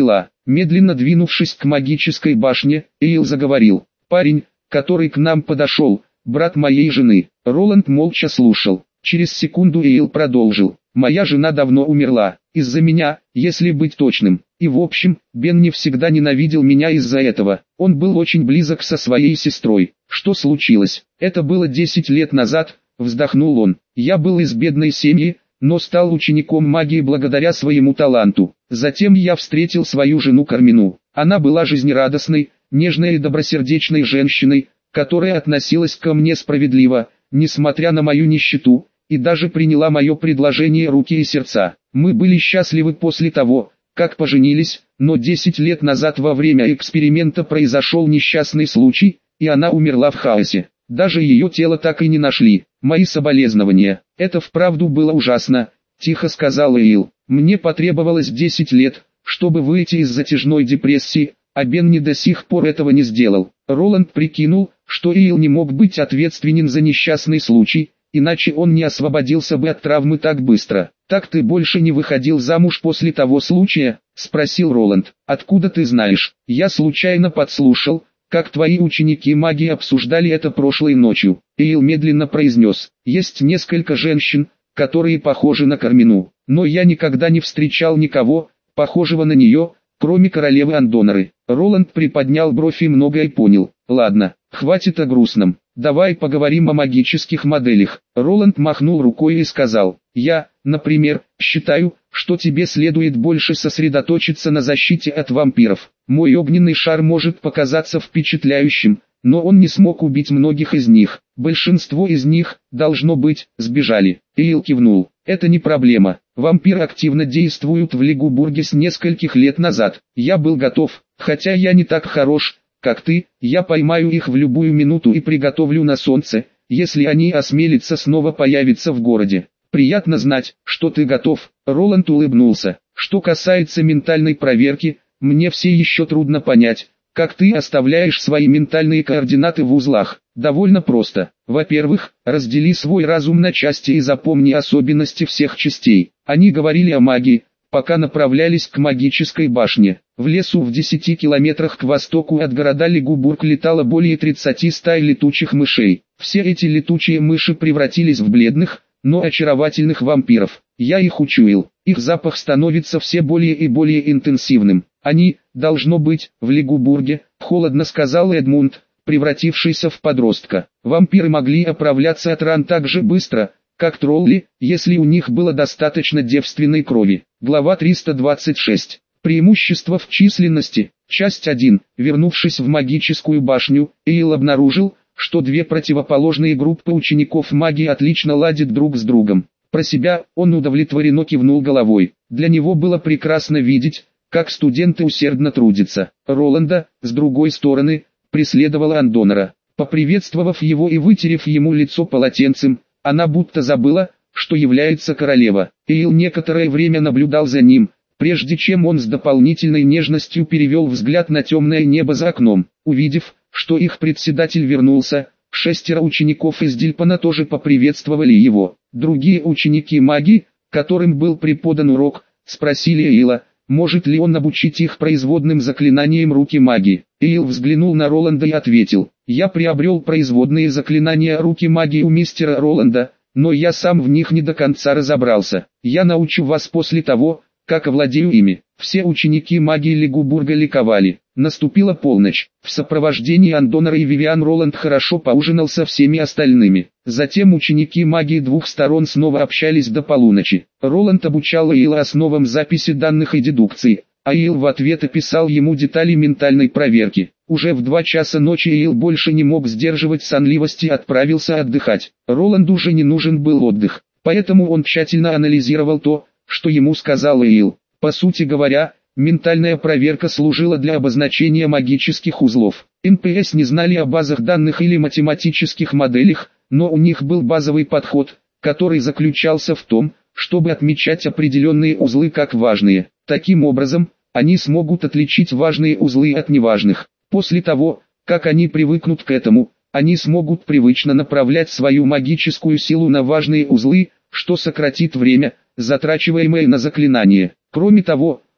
Speaker 1: Медленно двинувшись к магической башне, Эйл заговорил. «Парень, который к нам подошел, брат моей жены». Роланд молча слушал. Через секунду Эйл продолжил. «Моя жена давно умерла, из-за меня, если быть точным. И в общем, Бен не всегда ненавидел меня из-за этого. Он был очень близок со своей сестрой. Что случилось? Это было десять лет назад», вздохнул он. «Я был из бедной семьи, но стал учеником магии благодаря своему таланту. Затем я встретил свою жену Кармину. Она была жизнерадостной, нежной и добросердечной женщиной, которая относилась ко мне справедливо, несмотря на мою нищету, и даже приняла мое предложение руки и сердца. Мы были счастливы после того, как поженились, но десять лет назад во время эксперимента произошел несчастный случай, и она умерла в хаосе. Даже ее тело так и не нашли. Мои соболезнования. Это вправду было ужасно», — тихо сказал Эйл. «Мне потребовалось десять лет, чтобы выйти из затяжной депрессии, а Бен не до сих пор этого не сделал». Роланд прикинул, что Эйл не мог быть ответственен за несчастный случай, иначе он не освободился бы от травмы так быстро. «Так ты больше не выходил замуж после того случая?» — спросил Роланд. «Откуда ты знаешь?» «Я случайно подслушал, как твои ученики магии обсуждали это прошлой ночью». Эйл медленно произнес. «Есть несколько женщин, которые похожи на Кармину, но я никогда не встречал никого, похожего на нее, кроме королевы Андоноры». Роланд приподнял бровь и многое понял. «Ладно, хватит о грустном. Давай поговорим о магических моделях». Роланд махнул рукой и сказал. «Я, например, считаю, что тебе следует больше сосредоточиться на защите от вампиров. Мой огненный шар может показаться впечатляющим, но он не смог убить многих из них. Большинство из них, должно быть, сбежали». Эйл кивнул. «Это не проблема. Вампиры активно действуют в Лигубурге с нескольких лет назад. Я был готов, хотя я не так хорош, как ты, я поймаю их в любую минуту и приготовлю на солнце, если они осмелятся снова появиться в городе». «Приятно знать, что ты готов», — Роланд улыбнулся. «Что касается ментальной проверки, мне все еще трудно понять, как ты оставляешь свои ментальные координаты в узлах». «Довольно просто. Во-первых, раздели свой разум на части и запомни особенности всех частей». Они говорили о магии, пока направлялись к магической башне. В лесу в десяти километрах к востоку от города Лигубург летало более тридцати стай летучих мышей. Все эти летучие мыши превратились в бледных, но очаровательных вампиров. Я их учуял. Их запах становится все более и более интенсивным. «Они, должно быть, в Лигубурге», — холодно сказал Эдмунд, превратившийся в подростка. «Вампиры могли оправляться от ран так же быстро, как тролли, если у них было достаточно девственной крови». Глава триста двадцать шесть. Преимущество в численности. Часть один. Вернувшись в магическую башню, Эйл обнаружил, что две противоположные группы учеников магии отлично ладят друг с другом. Про себя он удовлетворенно кивнул головой. Для него было прекрасно видеть, как студенты усердно трудятся. Роланда, с другой стороны, преследовала Андонора. Поприветствовав его и вытерев ему лицо полотенцем, она будто забыла, что является королева. Эйл некоторое время наблюдал за ним, прежде чем он с дополнительной нежностью перевел взгляд на темное небо за окном. Увидев, что их председатель вернулся, шестеро учеников из Дильпана тоже поприветствовали его. Другие ученики магии, которым был преподан урок, спросили Эйла, может ли он обучить их производным заклинаниям руки магии. Эйл взглянул на Роланда и ответил: «Я приобрел производные заклинания руки магии у мистера Роланда, но я сам в них не до конца разобрался. Я научу вас после того, как овладею ими». Все ученики магии Лигубурга ликовали. Наступила полночь. В сопровождении Андонора и Вивиан Роланд хорошо поужинал со всеми остальными. Затем ученики магии двух сторон снова общались до полуночи. Роланд обучал Эйла основам записи данных и дедукции, а Эйл в ответ описал ему детали ментальной проверки. Уже в два часа ночи Эйл больше не мог сдерживать сонливость и отправился отдыхать. Роланду уже не нужен был отдых, поэтому он тщательно анализировал то, что ему сказал Эйл. По сути говоря, ментальная проверка служила для обозначения магических узлов. эн пэ эс не знали о базах данных или математических моделях, но у них был базовый подход, который заключался в том, чтобы отмечать определенные узлы как важные. Таким образом, они смогут отличить важные узлы от неважных. После того, как они привыкнут к этому, они смогут привычно направлять свою магическую силу на важные узлы, что сократит время, затрачиваемое на заклинание. Кроме того,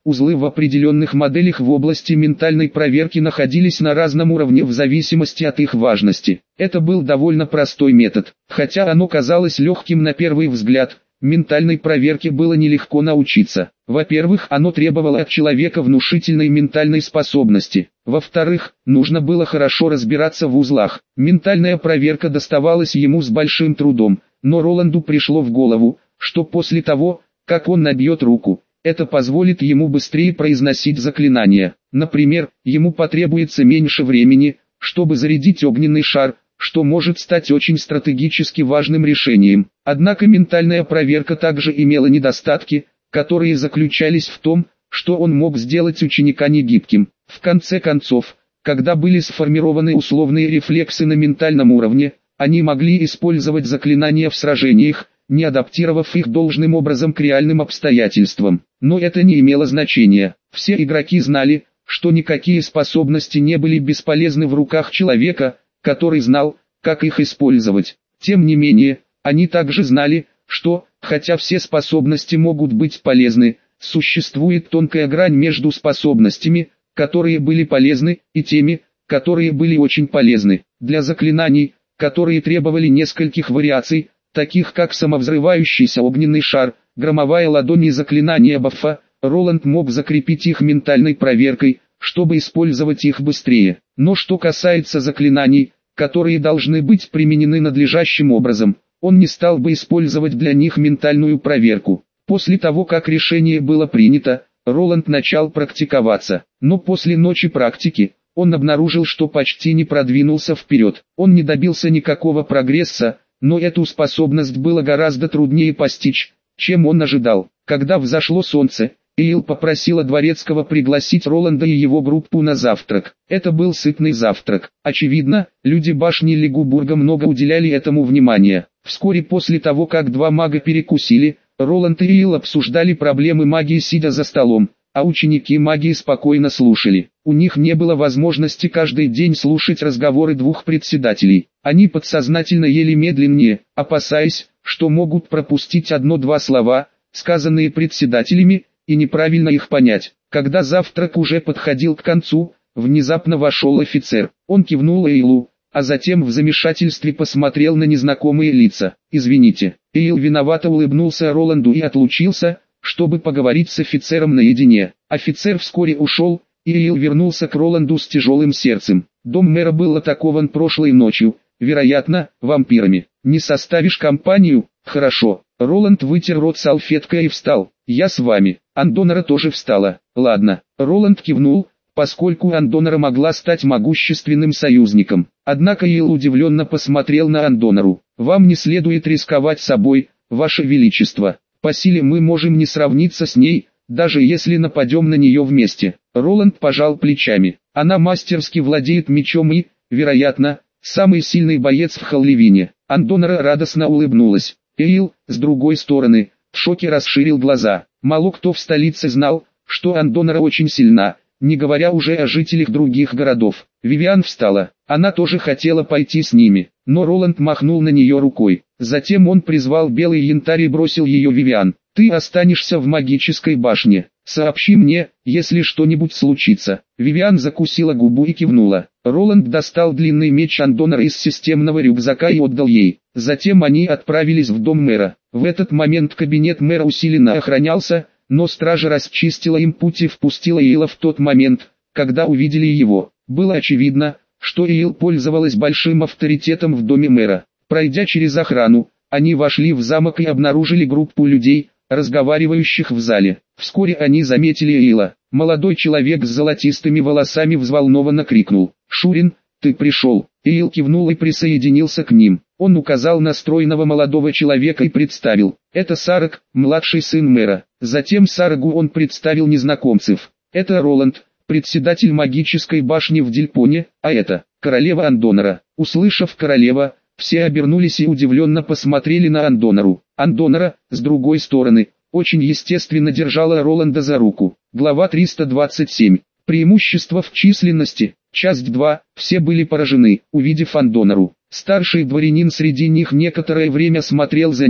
Speaker 1: узлы в определенных моделях в области ментальной проверки находились на разном уровне в зависимости от их важности. Это был довольно простой метод, хотя оно казалось легким на первый взгляд. Ментальной проверке было нелегко научиться. Во-первых, оно требовало от человека внушительной ментальной способности. Во-вторых, нужно было хорошо разбираться в узлах. Ментальная проверка доставалась ему с большим трудом, но Роланду пришло в голову, что после того, как он набьет руку, это позволит ему быстрее произносить заклинания. Например, ему потребуется меньше времени, чтобы зарядить огненный шар, что может стать очень стратегически важным решением. Однако ментальная проверка также имела недостатки, которые заключались в том, что он мог сделать ученика негибким. В конце концов, когда были сформированы условные рефлексы на ментальном уровне, они могли использовать заклинания в сражениях, не адаптировав их должным образом к реальным обстоятельствам. Но это не имело значения. Все игроки знали, что никакие способности не были бесполезны в руках человека, который знал, как их использовать. Тем не менее, они также знали, что, хотя все способности могут быть полезны, существует тонкая грань между способностями, которые были полезны, и теми, которые были очень полезны. Для заклинаний, которые требовали нескольких вариаций, таких как самовзрывающийся огненный шар, громовая ладонь и заклинания бафа, Роланд мог закрепить их ментальной проверкой, чтобы использовать их быстрее. Но что касается заклинаний, которые должны быть применены надлежащим образом, он не стал бы использовать для них ментальную проверку. После того, как решение было принято, Роланд начал практиковаться. Но после ночи практики, он обнаружил, что почти не продвинулся вперед. Он не добился никакого прогресса, но эту способность было гораздо труднее постичь, чем он ожидал. Когда взошло солнце, Эйл попросила дворецкого пригласить Роланда и его группу на завтрак. Это был сытный завтрак. Очевидно, люди башни Лигубурга много уделяли этому внимания. Вскоре после того, как два мага перекусили, Роланд и Эйл обсуждали проблемы магии сидя за столом, а ученики магии спокойно слушали. У них не было возможности каждый день слушать разговоры двух председателей. Они подсознательно ели медленнее, опасаясь, что могут пропустить одно-два слова, сказанные председателями, и неправильно их понять. Когда завтрак уже подходил к концу, внезапно вошел офицер. Он кивнул Эйлу, а затем в замешательстве посмотрел на незнакомые лица. «Извините». Эйл виновато улыбнулся Роланду и отлучился, чтобы поговорить с офицером наедине. Офицер вскоре ушел, и Эйл вернулся к Роланду с тяжелым сердцем. Дом мэра был атакован прошлой ночью, вероятно, вампирами. «Не составишь компанию?» «Хорошо». Роланд вытер рот салфеткой и встал. «Я с вами». Андонора тоже встала. «Ладно». Роланд кивнул, поскольку Андонора могла стать могущественным союзником. Однако Эйл удивленно посмотрел на Андонору. «Вам не следует рисковать собой, Ваше Величество. По силе мы можем не сравниться с ней, даже если нападем на нее вместе». Роланд пожал плечами. «Она мастерски владеет мечом и, вероятно, самый сильный боец в Халливине». Андонора радостно улыбнулась. Эйл, с другой стороны, в шоке расширил глаза. Мало кто в столице знал, что Андонора очень сильна, не говоря уже о жителях других городов. Вивиан встала. Она тоже хотела пойти с ними, но Роланд махнул на нее рукой. Затем он призвал белый янтарь и бросил ее Вивиан. «Ты останешься в магической башне. Сообщи мне, если что-нибудь случится». Вивиан закусила губу и кивнула. Роланд достал длинный меч Андонора из системного рюкзака и отдал ей. Затем они отправились в дом мэра. В этот момент кабинет мэра усиленно охранялся, но стража расчистила им путь и впустила Эйла в тот момент, когда увидели его. Было очевидно, что Эйл пользовалась большим авторитетом в доме мэра. Пройдя через охрану, они вошли в замок и обнаружили группу людей, разговаривающих в зале. Вскоре они заметили Эйла. Молодой человек с золотистыми волосами взволнованно крикнул: «Шурин, ты пришел!» Эйл кивнул и присоединился к ним. Он указал на стройного молодого человека и представил: «Это Сараг, младший сын мэра». Затем Сарагу он представил незнакомцев. «Это Роланд, председатель магической башни в Дильпоне, а это королева Андонора». Услышав «королева», все обернулись и удивленно посмотрели на Андонору. Андонора, с другой стороны, очень естественно держала Роланда за руку. Глава триста двадцать семь. Преимущество в численности. Часть два. Все были поражены, увидев Андонору. Старший дворянин среди них некоторое время смотрел за ней,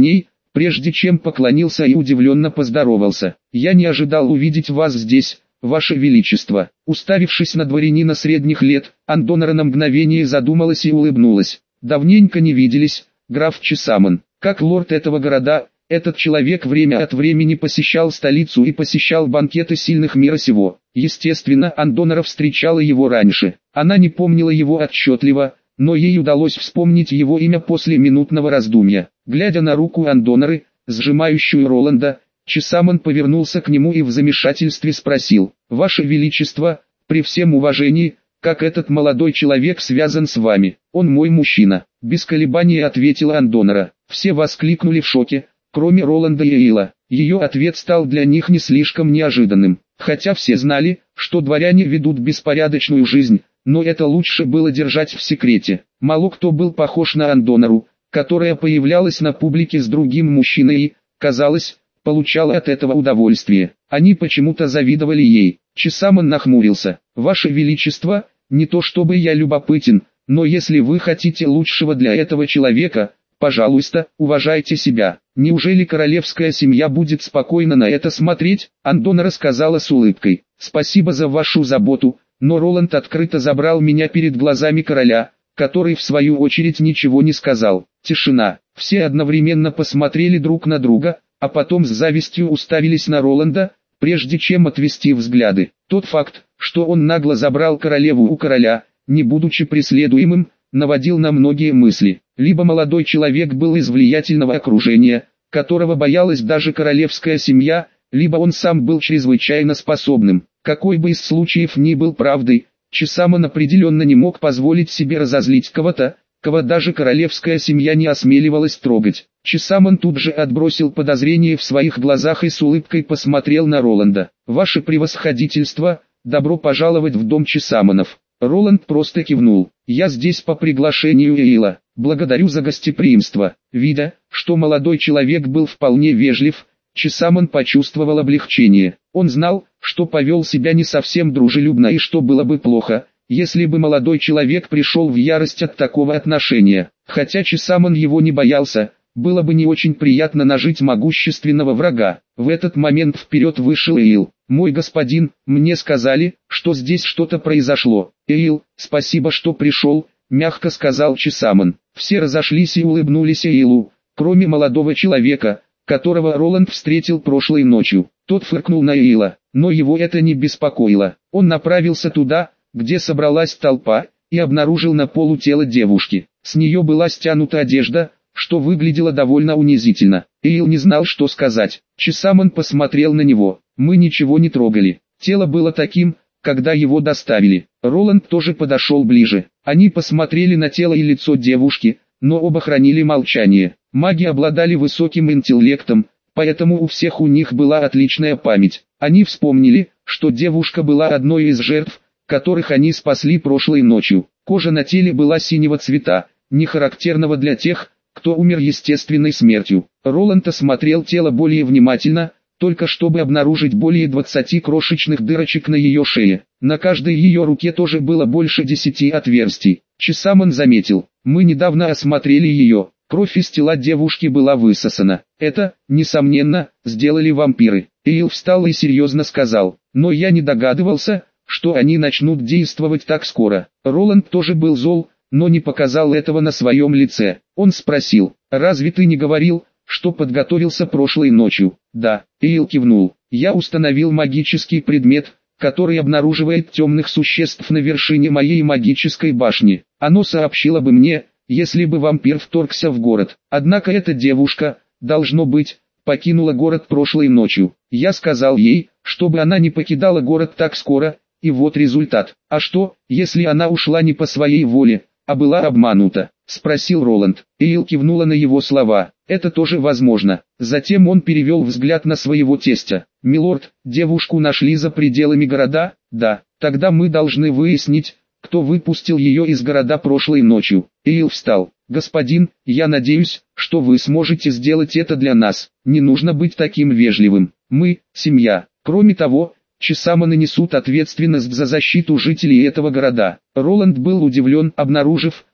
Speaker 1: прежде чем поклонился и удивленно поздоровался. «Я не ожидал увидеть вас здесь, Ваше Величество». Уставившись на дворянина средних лет, Андонара на мгновение задумалась и улыбнулась. «Давненько не виделись, граф Чесамон. Как лорд этого города, этот человек время от времени посещал столицу и посещал банкеты сильных мира сего. Естественно, Андонара встречала его раньше. Она не помнила его отчетливо, но ей удалось вспомнить его имя после минутного раздумья. Глядя на руку Андонары, сжимающую Роланда, Чесамон повернулся к нему и в замешательстве спросил: «Ваше Величество, при всем уважении, как этот молодой человек связан с вами?» «Он мой мужчина», — без колебаний ответила Андонара. Все воскликнули в шоке, кроме Роланда и Эйла. Ее ответ стал для них не слишком неожиданным. Хотя все знали, что дворяне ведут беспорядочную жизнь, но это лучше было держать в секрете. Мало кто был похож на Андонару, которая появлялась на публике с другим мужчиной и, казалось, получала от этого удовольствие. Они почему-то завидовали ей. Чесамон нахмурился. «Ваше Величество, не то чтобы я любопытен, но если вы хотите лучшего для этого человека, пожалуйста, уважайте себя. Неужели королевская семья будет спокойно на это смотреть?» Андонара сказала с улыбкой: «Спасибо за вашу заботу, но Роланд открыто забрал меня перед глазами короля, который в свою очередь ничего не сказал». Тишина. Все одновременно посмотрели друг на друга, а потом с завистью уставились на Роланда, прежде чем отвести взгляды. Тот факт, что он нагло забрал королеву у короля, не будучи преследуемым, наводил на многие мысли. Либо молодой человек был из влиятельного окружения, которого боялась даже королевская семья, либо он сам был чрезвычайно способным. Какой бы из случаев ни был правдой, Чесамон определенно не мог позволить себе разозлить кого-то, кого даже королевская семья не осмеливалась трогать. Чесамон тут же отбросил подозрения в своих глазах и с улыбкой посмотрел на Роланда. «Ваше превосходительство, добро пожаловать в дом Чесамонов». Роланд просто кивнул. «Я здесь по приглашению Эйла. Благодарю за гостеприимство». Видя, что молодой человек был вполне вежлив, Чесамон почувствовал облегчение. Он знал, что повел себя не совсем дружелюбно и что было бы плохо, если бы молодой человек пришел в ярость от такого отношения. Хотя Чесамон его не боялся, было бы не очень приятно нажить могущественного врага. В этот момент вперед вышел Эйл. «Мой господин, мне сказали, что здесь что-то произошло». «Эйл, спасибо, что пришел», — мягко сказал Чесамон. Все разошлись и улыбнулись Эйлу, кроме молодого человека, которого Роланд встретил прошлой ночью. Тот фыркнул на Эйла, но его это не беспокоило. Он направился туда, где собралась толпа, и обнаружил на полу тело девушки. С нее была стянута одежда, что выглядело довольно унизительно. Эйл не знал, что сказать. Чесамон посмотрел на него. «Мы ничего не трогали. Тело было таким, когда его доставили». Роланд тоже подошел ближе. Они посмотрели на тело и лицо девушки, но оба хранили молчание. Маги обладали высоким интеллектом, поэтому у всех у них была отличная память. Они вспомнили, что девушка была одной из жертв, которых они спасли прошлой ночью. Кожа на теле была синего цвета, не характерного для тех, кто умер естественной смертью. Роланд осмотрел тело более внимательно, только чтобы обнаружить более двадцати крошечных дырочек на ее шее. На каждой ее руке тоже было больше десяти отверстий. Чесамон заметил: «Мы недавно осмотрели ее. Кровь из тела девушки была высосана. Это, несомненно, сделали вампиры». Эйл встал и серьезно сказал: «Но я не догадывался, что они начнут действовать так скоро». Роланд тоже был зол, но не показал этого на своем лице. Он спросил: «Разве ты не говорил, что подготовился прошлой ночью?» «Да», Эйл кивнул. «Я установил магический предмет, который обнаруживает темных существ на вершине моей магической башни. Оно сообщило бы мне, если бы вампир вторгся в город. Однако эта девушка, должно быть, покинула город прошлой ночью. Я сказал ей, чтобы она не покидала город так скоро, и вот результат». «А что, если она ушла не по своей воле, а была обманута?» — спросил Роланд. Эйл кивнула на его слова. «Это тоже возможно». Затем он перевел взгляд на своего тестя. «Милорд, девушку нашли за пределами города?» «Да». «Тогда мы должны выяснить, кто выпустил ее из города прошлой ночью». Эйл встал. «Господин, я надеюсь, что вы сможете сделать это для нас. Не нужно быть таким вежливым. Мы — семья. Кроме того, Чесамоны несут ответственность за защиту жителей этого города». Роланд был удивлен, обнаружив,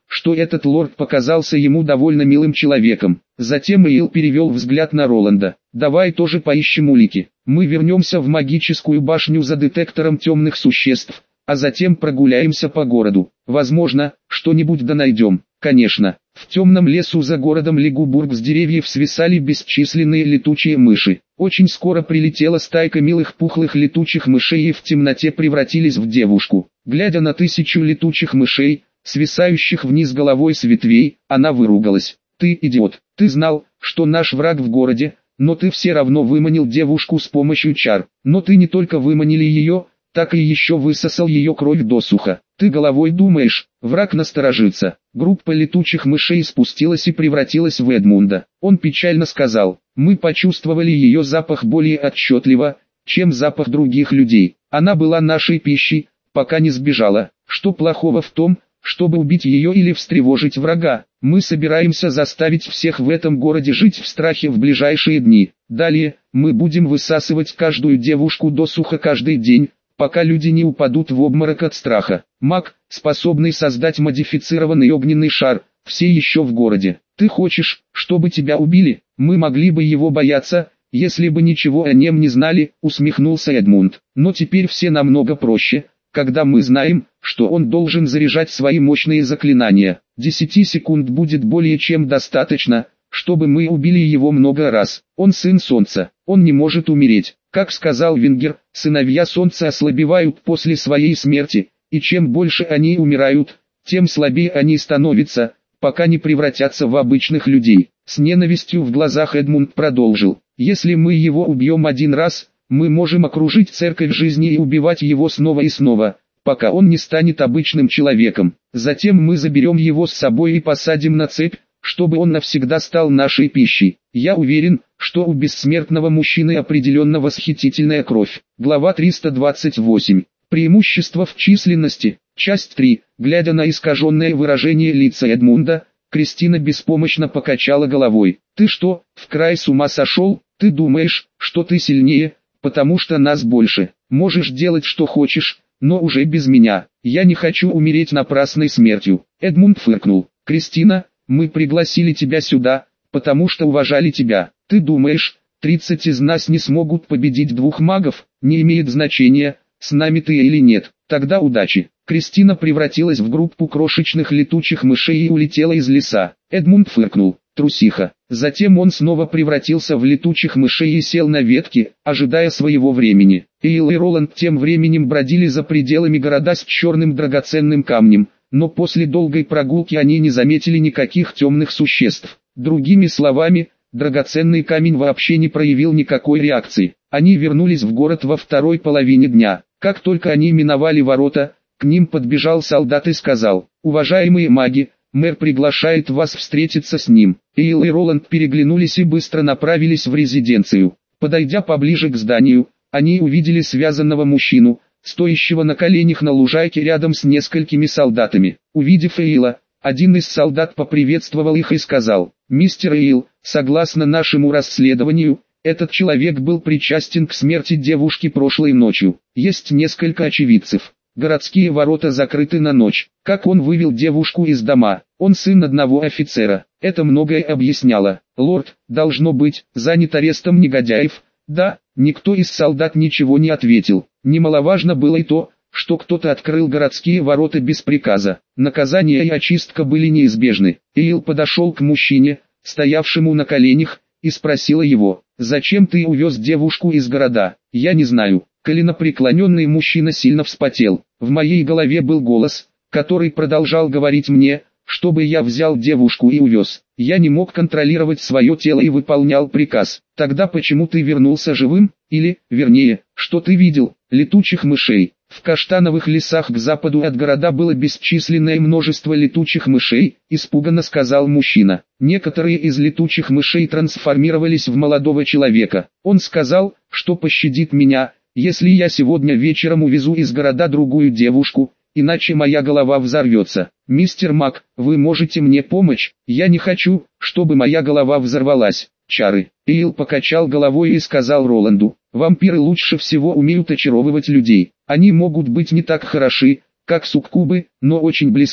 Speaker 1: что этот лорд показался ему довольно милым человеком. Затем Эйл перевел взгляд на Роланда. «Давай тоже поищем улики. Мы вернемся в магическую башню за детектором темных существ, а затем прогуляемся по городу. Возможно, что-нибудь да найдем». Конечно, в темном лесу за городом Лигубург с деревьев свисали бесчисленные летучие мыши. Очень скоро прилетела стайка милых пухлых летучих мышей и в темноте превратились в девушку. Глядя на тысячу летучих мышей, свисающих вниз головой с ветвей, она выругалась. «Ты идиот, ты знал, что наш враг в городе, но ты все равно выманил девушку с помощью чар. Но ты не только выманили ее, так и еще высосал ее кровь досуха. Ты головой думаешь, враг насторожится». Группа летучих мышей спустилась и превратилась в Эдмунда. Он печально сказал: «Мы почувствовали ее запах более отчетливо, чем запах других людей. Она была нашей пищей, пока не сбежала. Что плохого в том, чтобы убить ее или встревожить врага? Мы собираемся заставить всех в этом городе жить в страхе в ближайшие дни. Далее, мы будем высасывать каждую девушку досуха каждый день, пока люди не упадут в обморок от страха. Маг, способный создать модифицированный огненный шар, все еще в городе. Ты хочешь, чтобы тебя убили? Мы могли бы его бояться, если бы ничего о нем не знали», — усмехнулся Эдмунд. «Но теперь все намного проще, когда мы знаем, что он должен заряжать свои мощные заклинания. Десяти секунд будет более чем достаточно, чтобы мы убили его много раз. Он сын солнца, он не может умереть. Как сказал Вингер, сыновья солнца ослабевают после своей смерти, и чем больше они умирают, тем слабее они становятся, пока не превратятся в обычных людей». С ненавистью в глазах Эдмунд продолжил: «Если мы его убьем один раз, мы можем окружить церковь жизни и убивать его снова и снова, пока он не станет обычным человеком. Затем мы заберем его с собой и посадим на цепь, чтобы он навсегда стал нашей пищей. Я уверен, что у бессмертного мужчины определенно восхитительная кровь». Глава триста двадцать восемь. Преимущество в численности. Часть три. Глядя на искаженное выражение лица Эдмунда, Кристина беспомощно покачала головой. «Ты что, в край с ума сошел? Ты думаешь, что ты сильнее, потому что нас больше? Можешь делать что хочешь, но уже без меня. Я не хочу умереть напрасной смертью». Эдмунд фыркнул. «Кристина, мы пригласили тебя сюда, потому что уважали тебя. Ты думаешь, тридцать из нас не смогут победить двух магов? Не имеет значения, с нами ты или нет. Тогда удачи». Кристина превратилась в группу крошечных летучих мышей и улетела из леса. Эдмунд фыркнул. «Трусиха». Затем он снова превратился в летучих мышей и сел на ветке, ожидая своего времени. Эйл и Роланд тем временем бродили за пределами города с черным драгоценным камнем, но после долгой прогулки они не заметили никаких темных существ. Другими словами, драгоценный камень вообще не проявил никакой реакции. Они вернулись в город во второй половине дня. Как только они миновали ворота, к ним подбежал солдат и сказал: «Уважаемые маги, мэр приглашает вас встретиться с ним». Эйл и Роланд переглянулись и быстро направились в резиденцию. Подойдя поближе к зданию, они увидели связанного мужчину, стоящего на коленях на лужайке рядом с несколькими солдатами. Увидев Эйла, один из солдат поприветствовал их и сказал: «Мистер Эйл, согласно нашему расследованию, этот человек был причастен к смерти девушки прошлой ночью. Есть несколько очевидцев. Городские ворота закрыты на ночь. Как он вывел девушку из дома? Он сын одного офицера. Это многое объясняло. Лорд, должно быть, занят арестом негодяев». «Да». Никто из солдат ничего не ответил. Немаловажно было и то, что кто-то открыл городские ворота без приказа. Наказание и очистка были неизбежны. Эйл подошел к мужчине, стоявшему на коленях, и спросила его: «Зачем ты увез девушку из города?» «Я не знаю». Коленопреклоненный мужчина сильно вспотел. В моей голове был голос, который продолжал говорить мне, чтобы я взял девушку и увез. Я не мог контролировать свое тело и выполнял приказ. Тогда почему ты вернулся живым? Или, вернее, что ты видел? Летучих мышей. В каштановых лесах к западу от города было бесчисленное множество летучих мышей, испуганно сказал мужчина. Некоторые из летучих мышей трансформировались в молодого человека. Он сказал, что пощадит меня, если я сегодня вечером увезу из города другую девушку, иначе моя голова взорвется. «Мистер Мак, вы можете мне помочь? Я не хочу, чтобы моя голова взорвалась». «Чары». Эйл покачал головой и сказал Роланду: «Вампиры лучше всего умеют очаровывать людей. Они могут быть не так хороши, как суккубы, но очень близки.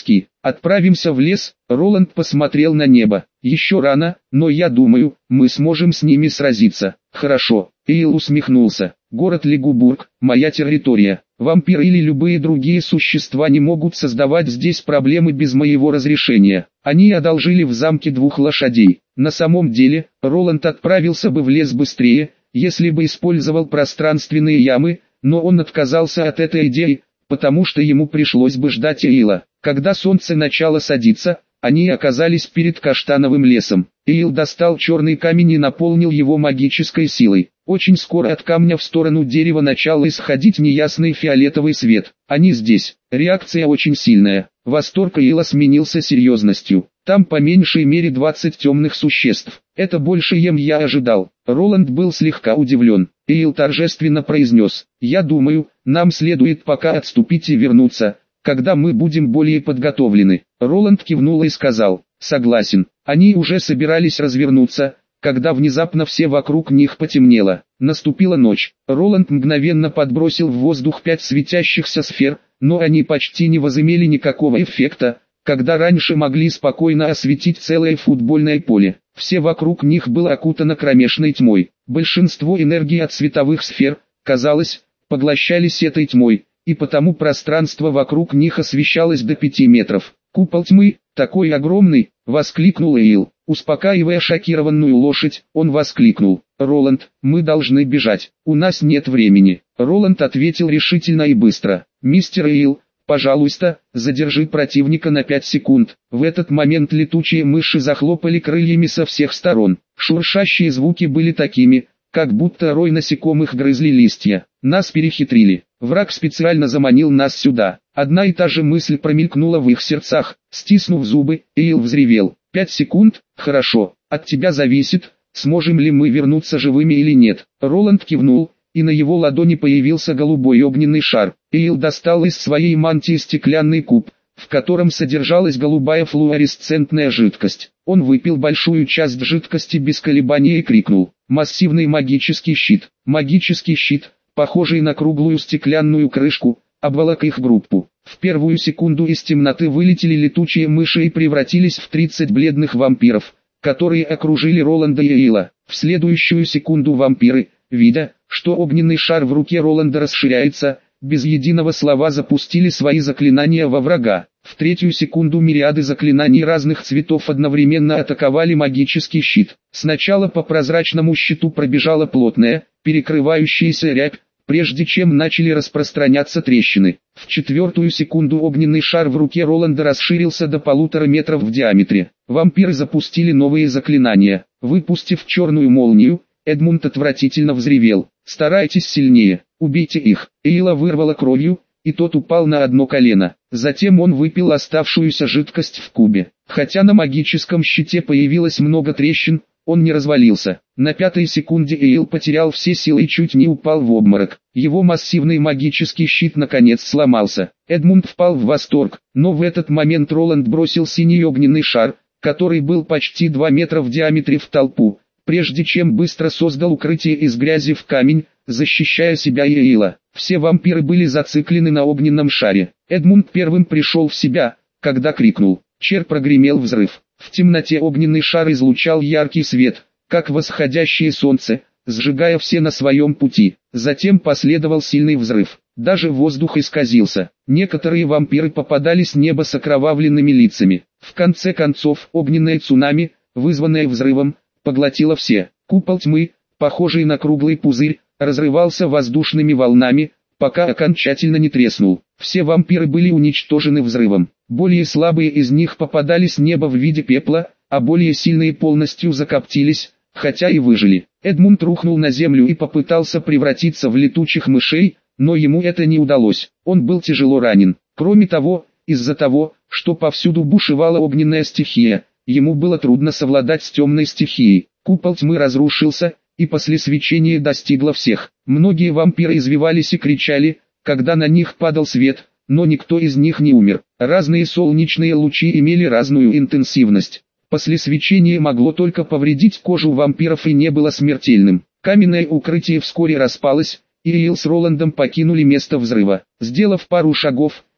Speaker 1: Отправимся в лес. Роланд посмотрел на небо. Еще рано, но я думаю, мы сможем с ними сразиться. Хорошо. Эйл усмехнулся. Город Легубург, моя территория. Вампиры или любые другие существа не могут создавать здесь проблемы без моего разрешения. Они одолжили в замке двух лошадей. На самом деле, Роланд отправился бы в лес быстрее, если бы использовал пространственные ямы, но он отказался от этой идеи, потому что ему пришлось бы ждать Эйла. Когда солнце начало садиться, они оказались перед каштановым лесом. Эйл достал черный камень и наполнил его магической силой. Очень скоро от камня в сторону дерева начал исходить неясный фиолетовый свет. Они здесь. Реакция очень сильная. Восторг Эйла сменился серьезностью. Там по меньшей мере двадцать темных существ. Это больше, чем я ожидал. Роланд был слегка удивлен. Эйл торжественно произнес: «Я думаю, нам следует пока отступить и вернуться, когда мы будем более подготовлены». Роланд кивнул и сказал: «Согласен». Они уже собирались развернуться, когда внезапно все вокруг них потемнело. Наступила ночь. Роланд мгновенно подбросил в воздух пять светящихся сфер, но они почти не возымели никакого эффекта, когда раньше могли спокойно осветить целое футбольное поле. Все вокруг них было окутано кромешной тьмой. Большинство энергии от световых сфер, казалось, поглощались этой тьмой, и потому пространство вокруг них освещалось до пяти метров. «Купол тьмы, такой огромный!» — воскликнул Эйл. Успокаивая шокированную лошадь, он воскликнул: «Роланд, мы должны бежать, у нас нет времени». Роланд ответил решительно и быстро: «Мистер Эйл, пожалуйста, задержи противника на пять секунд». В этот момент летучие мыши захлопали крыльями со всех сторон. Шуршащие звуки были такими, как будто рой насекомых грызли листья. Нас перехитрили. Враг специально заманил нас сюда. Одна и та же мысль промелькнула в их сердцах. Стиснув зубы, Эйл взревел: «Пять секунд, хорошо, от тебя зависит, сможем ли мы вернуться живыми или нет». Роланд кивнул, и на его ладони появился голубой огненный шар. Эйл достал из своей мантии стеклянный куб, в котором содержалась голубая флуоресцентная жидкость. Он выпил большую часть жидкости без колебания и крикнул: «Массивный магический щит!». Магический щит, похожий на круглую стеклянную крышку, обволок их группу. В первую секунду из темноты вылетели летучие мыши и превратились в тридцать бледных вампиров, которые окружили Роланда и Эйла. В следующую секунду вампиры, видя, что огненный шар в руке Роланда расширяется, без единого слова запустили свои заклинания во врага. В третью секунду мириады заклинаний разных цветов одновременно атаковали магический щит. Сначала по прозрачному щиту пробежала плотная, перекрывающаяся рябь, прежде чем начали распространяться трещины. В четвертую секунду огненный шар в руке Роланда расширился до полутора метров в диаметре. Вампиры запустили новые заклинания. Выпустив черную молнию, Эдмунд отвратительно взревел: «Старайтесь сильнее, убейте их». Эйла вырвало кровью, и тот упал на одно колено. Затем он выпил оставшуюся жидкость в кубе. Хотя на магическом щите появилось много трещин, он не развалился. На пятой секунде Эйл потерял все силы и чуть не упал в обморок. Его массивный магический щит наконец сломался. Эдмунд впал в восторг, но в этот момент Роланд бросил синий огненный шар, который был почти два метра в диаметре, в толпу, прежде чем быстро создал укрытие из грязи в камень, защищая себя и Эйла. Все вампиры были зациклены на огненном шаре. Эдмунд первым пришел в себя, когда крикнул. Чер, прогремел взрыв. В темноте огненный шар излучал яркий свет, как восходящее солнце, сжигая все на своем пути. Затем последовал сильный взрыв. Даже воздух исказился. Некоторые вампиры попадали с неба с окровавленными лицами. В конце концов, огненное цунами, вызванное взрывом, поглотило все. Купол тьмы, похожий на круглый пузырь, разрывался воздушными волнами, пока окончательно не треснул. Все вампиры были уничтожены взрывом. Более слабые из них попадали с неба в виде пепла, а более сильные полностью закоптились, хотя и выжили. Эдмунд рухнул на землю и попытался превратиться в летучих мышей, но ему это не удалось. Он был тяжело ранен. Кроме того, из-за того, что повсюду бушевала огненная стихия, ему было трудно совладать с темной стихией. Купол тьмы разрушился, и после свечения достигло всех. Многие вампиры извивались и кричали, когда на них падал свет, но никто из них не умер. Разные солнечные лучи имели разную интенсивность. После свечения могло только повредить кожу вампиров и не было смертельным. Каменное укрытие вскоре распалось, и Эйл с Роландом покинули место взрыва. Сделав пару шагов,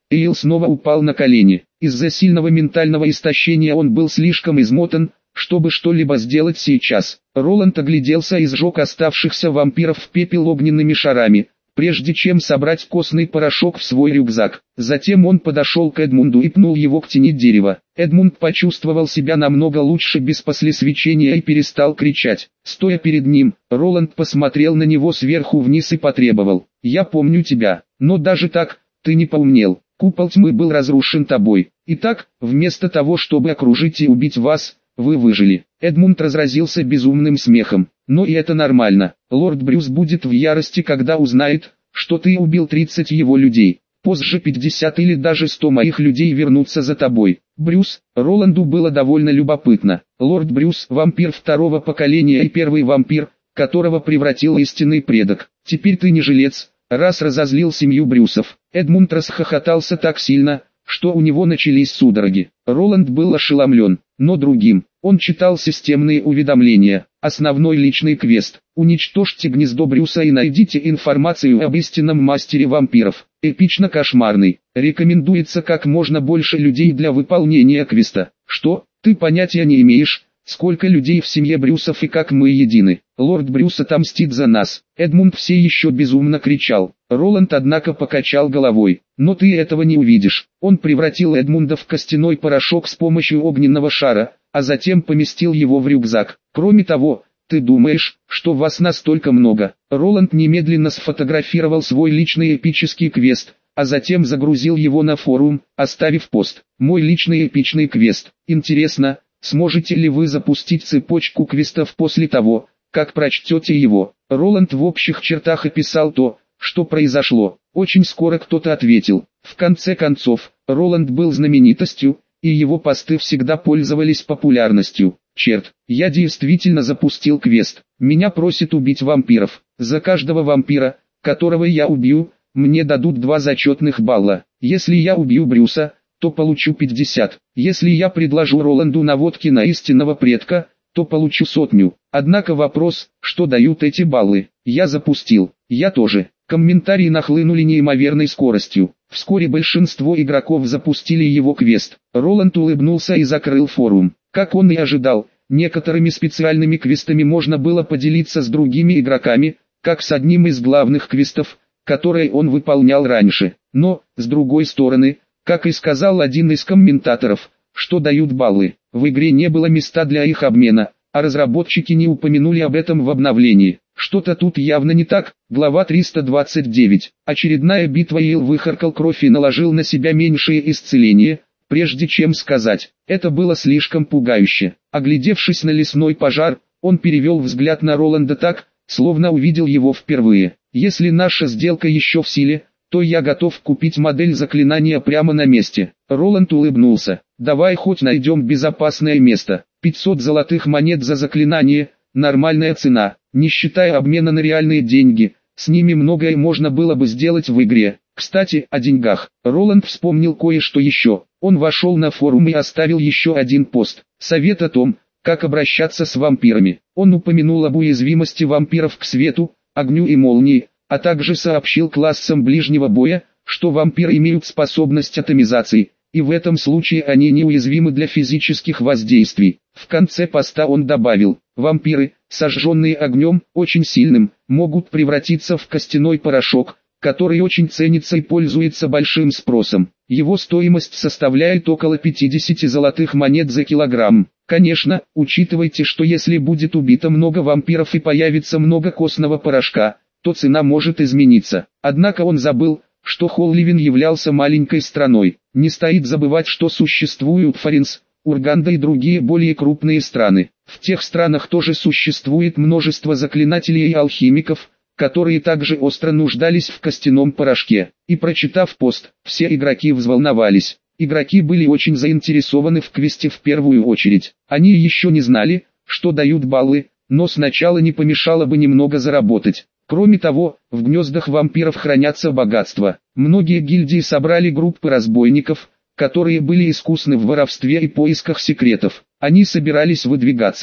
Speaker 1: Эйл снова упал на колени. Из-за сильного ментального истощения он был слишком измотан, чтобы что-либо сделать сейчас. Роланд огляделся и сжег оставшихся вампиров в пепел огненными шарами, прежде чем собрать костный порошок в свой рюкзак. Затем он подошел к Эдмунду и пнул его к тени дерева. Эдмунд почувствовал себя намного лучше без послесвечения и перестал кричать. Стоя перед ним, Роланд посмотрел на него сверху вниз и потребовал: «Я помню тебя, но даже так, ты не поумнел. Купол тьмы был разрушен тобой. Итак, вместо того, чтобы окружить и убить вас, вы выжили». Эдмунд разразился безумным смехом. «Но и это нормально. Лорд Брюс будет в ярости, когда узнает, что ты убил тридцать его людей. Позже пятьдесят или даже сто моих людей вернутся за тобой». Брюс, Роланду было довольно любопытно. Лорд Брюс – вампир второго поколения и первый вампир, которого превратил истинный предок. Теперь ты не жилец, раз разозлил семью Брюсов. Эдмунд расхохотался так сильно, что у него начались судороги. Роланд был ошеломлен, но другим. Он читал системные уведомления. Основной личный квест. Уничтожьте гнездо Брюса и найдите информацию об истинном мастере вампиров. Эпично кошмарный. Рекомендуется как можно больше людей для выполнения квеста. Что? Ты понятия не имеешь, сколько людей в семье Брюсов и как мы едины. Лорд Брюс отомстит за нас. Эдмунд все еще безумно кричал. Роланд однако покачал головой. Но ты этого не увидишь. Он превратил Эдмунда в костяной порошок с помощью огненного шара, а затем поместил его в рюкзак. Кроме того, ты думаешь, что вас настолько много? Роланд немедленно сфотографировал свой личный эпический квест, а затем загрузил его на форум, оставив пост. Мой личный эпичный квест. Интересно, сможете ли вы запустить цепочку квестов после того, как прочтете его? Роланд в общих чертах описал то, что произошло. Очень скоро кто-то ответил. В конце концов, Роланд был знаменитостью, и его посты всегда пользовались популярностью. Черт, я действительно запустил квест. Меня просят убить вампиров. За каждого вампира, которого я убью, мне дадут два зачетных балла. Если я убью Брюса, то получу пятьдесят. Если я предложу Роланду наводки на истинного предка, то получу сотню. Однако вопрос, что дают эти баллы? Я запустил. Я тоже. Комментарии нахлынули неимоверной скоростью. Вскоре большинство игроков запустили его квест. Роланд улыбнулся и закрыл форум. Как он и ожидал, некоторыми специальными квестами можно было поделиться с другими игроками, как с одним из главных квестов, которые он выполнял раньше. Но, с другой стороны, как и сказал один из комментаторов, что дают баллы, в игре не было места для их обмена, а разработчики не упомянули об этом в обновлении. Что-то тут явно не так. Глава триста двадцать девять. Очередная битва. Эйл выхаркал кровь и наложил на себя меньшее исцеление, прежде чем сказать. Это было слишком пугающе. Оглядевшись на лесной пожар, он перевел взгляд на Роланда так, словно увидел его впервые. Если наша сделка еще в силе, то я готов купить модель заклинания прямо на месте. Роланд улыбнулся. Давай хоть найдем безопасное место. пятьсот золотых монет за заклинание, нормальная цена, не считая обмена на реальные деньги. С ними многое можно было бы сделать в игре. Кстати, о деньгах. Роланд вспомнил кое-что еще. Он вошел на форум и оставил еще один пост. Совет о том, как обращаться с вампирами. Он упомянул об уязвимости вампиров к свету, огню и молнии, а также сообщил классам ближнего боя, что вампиры имеют способность атомизации, и в этом случае они неуязвимы для физических воздействий. В конце поста он добавил: вампиры, сожженные огнем, очень сильным, могут превратиться в костяной порошок, который очень ценится и пользуется большим спросом. Его стоимость составляет около пятидесяти золотых монет за килограмм. Конечно, учитывайте, что если будет убито много вампиров и появится много костного порошка, то цена может измениться. Однако он забыл, что Холливин являлся маленькой страной. Не стоит забывать, что существуют Фаринс, Урганда и другие более крупные страны. В тех странах тоже существует множество заклинателей и алхимиков, которые также остро нуждались в костяном порошке. И прочитав пост, все игроки взволновались. Игроки были очень заинтересованы в квесте в первую очередь. Они еще не знали, что дают баллы, но сначала не помешало бы немного заработать. Кроме того, в гнездах вампиров хранятся богатства. Многие гильдии собрали группы разбойников, которые были искусны в воровстве и поисках секретов. Они собирались выдвигаться.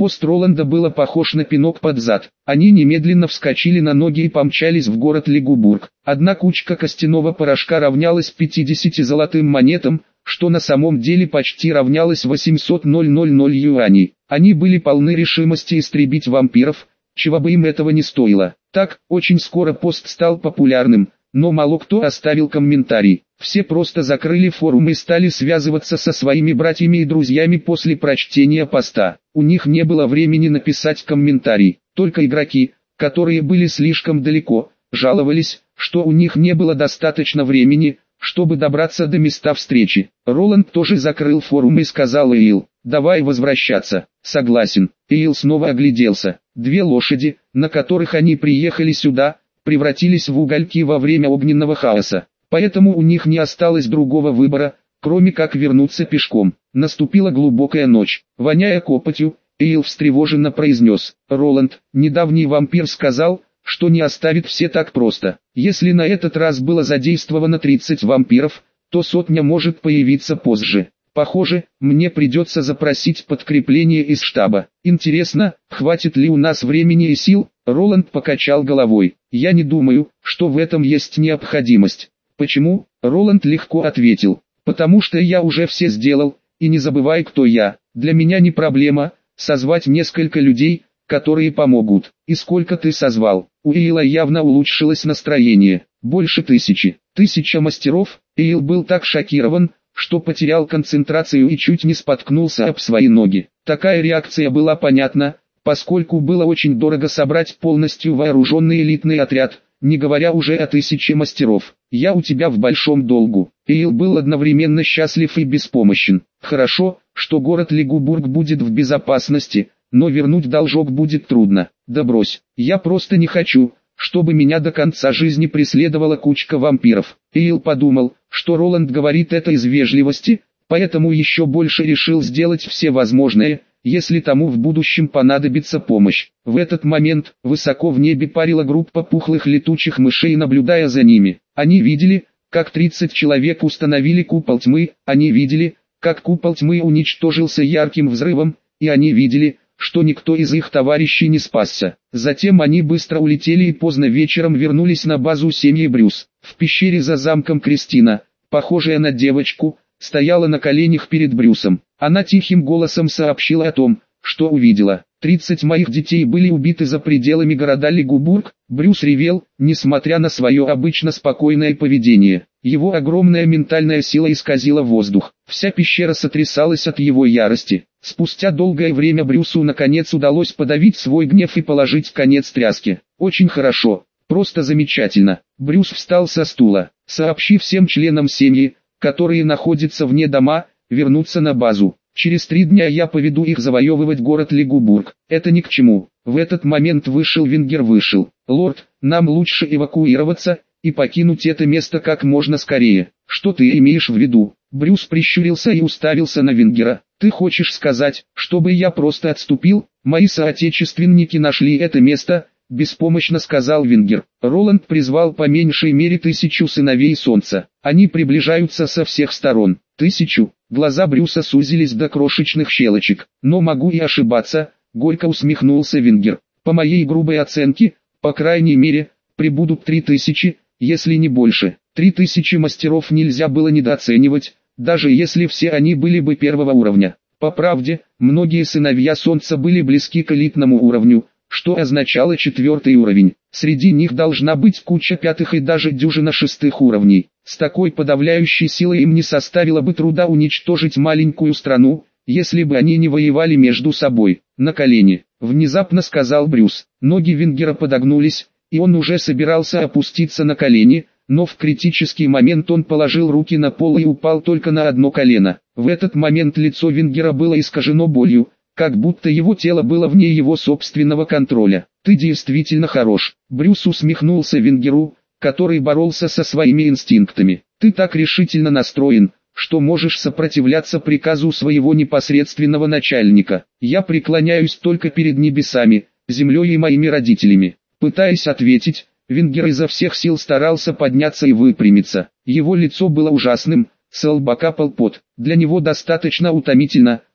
Speaker 1: Пост Роланда было похож на пинок под зад. Они немедленно вскочили на ноги и помчались в город Лигубург. Одна кучка костяного порошка равнялась пятидесяти золотым монетам, что на самом деле почти равнялось восемьсот тысяч юаней. Они были полны решимости истребить вампиров, чего бы им этого не стоило. Так, очень скоро пост стал популярным, но мало кто оставил комментарий. Все просто закрыли форум и стали связываться со своими братьями и друзьями после прочтения поста. У них не было времени написать комментарий. Только игроки, которые были слишком далеко, жаловались, что у них не было достаточно времени, чтобы добраться до места встречи. Роланд тоже закрыл форум и сказал Эйл: «Давай возвращаться». «Согласен». Эйл снова огляделся. Две лошади, на которых они приехали сюда, превратились в угольки во время огненного хаоса. Поэтому у них не осталось другого выбора, кроме как вернуться пешком. Наступила глубокая ночь. Воняя копотью, Эйл встревоженно произнес: «Роланд, недавний вампир сказал, что не оставит все так просто. Если на этот раз было задействовано тридцать вампиров, то сотня может появиться позже. Похоже, мне придется запросить подкрепление из штаба. Интересно, хватит ли у нас времени и сил?» Роланд покачал головой. «Я не думаю, что в этом есть необходимость». «Почему?» Роланд легко ответил. «Потому что я уже все сделал, и не забывай, кто я. Для меня не проблема созвать несколько людей, которые помогут». «И сколько ты созвал?» У Эйла явно улучшилось настроение. «Больше тысячи». «Тысяча мастеров?» Эйл был так шокирован, что потерял концентрацию и чуть не споткнулся об свои ноги. Такая реакция была понятна, поскольку было очень дорого собрать полностью вооруженный элитный отряд, не говоря уже о тысяче мастеров. «Я у тебя в большом долгу». Эйл был одновременно счастлив и беспомощен. «Хорошо, что город Лигубург будет в безопасности, но вернуть должок будет трудно». «Да брось, я просто не хочу, чтобы меня до конца жизни преследовала кучка вампиров». Эйл подумал, что Роланд говорит это из вежливости, поэтому еще больше решил сделать все возможное, если тому в будущем понадобится помощь. В этот момент высоко в небе парила группа пухлых летучих мышей, наблюдая за ними. Они видели, как тридцать человек установили купол тьмы, они видели, как купол тьмы уничтожился ярким взрывом, и они видели, что никто из их товарищей не спасся. Затем они быстро улетели и поздно вечером вернулись на базу семьи Брюс. В пещере за замком Кристина, похожая на девочку, стояла на коленях перед Брюсом. Она тихим голосом сообщила о том, что увидела. «Тридцать моих детей были убиты за пределами города Лигубург». Брюс ревел, несмотря на свое обычно спокойное поведение. Его огромная ментальная сила исказила воздух. Вся пещера сотрясалась от его ярости. Спустя долгое время Брюсу наконец удалось подавить свой гнев и положить конец тряске. «Очень хорошо, просто замечательно». Брюс встал со стула, сообщив всем членам семьи, которые находятся вне дома, вернуться на базу. «Через три дня я поведу их завоевывать город Лигубург. Это ни к чему». В этот момент вышел Вингер вышел. «Лорд, нам лучше эвакуироваться и покинуть это место как можно скорее». «Что ты имеешь в виду?» Брюс прищурился и уставился на Вингера. «Ты хочешь сказать, чтобы я просто отступил? Мои соотечественники нашли это место», — беспомощно сказал Вингер. Роланд призвал по меньшей мере тысячу сыновей солнца. Они приближаются со всех сторон. Тысячу. Глаза Брюса сузились до крошечных щелочек. «Но могу и ошибаться», — горько усмехнулся Вингер. «По моей грубой оценке, по крайней мере, прибудут три тысячи, если не больше». Три тысячи мастеров нельзя было недооценивать, даже если все они были бы первого уровня. По правде, многие сыновья солнца были близки к элитному уровню, что означало четвертый уровень. Среди них должна быть куча пятых и даже дюжина шестых уровней. С такой подавляющей силой им не составило бы труда уничтожить маленькую страну, если бы они не воевали между собой. «На колени», — внезапно сказал Брюс. Ноги Вингера подогнулись, и он уже собирался опуститься на колени, но в критический момент он положил руки на пол и упал только на одно колено. В этот момент лицо Вингера было искажено болью, как будто его тело было вне его собственного контроля. «Ты действительно хорош», — Брюс усмехнулся Вингеру, который боролся со своими инстинктами. «Ты так решительно настроен, что можешь сопротивляться приказу своего непосредственного начальника. Я преклоняюсь только перед небесами, землей и моими родителями». Пытаясь ответить, Вингер изо всех сил старался подняться и выпрямиться. Его лицо было ужасным, с лба капал пот. Для него достаточно утомительно,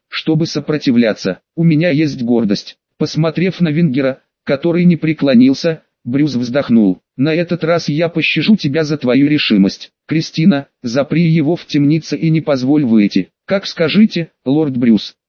Speaker 1: чтобы сопротивляться. У меня есть гордость. Посмотрев на Вингера, который не преклонился, Брюс вздохнул. На этот раз я пощажу тебя за твою решимость. Кристина, запри его в темнице и не позволь выйти. Как скажите, лорд Брюс.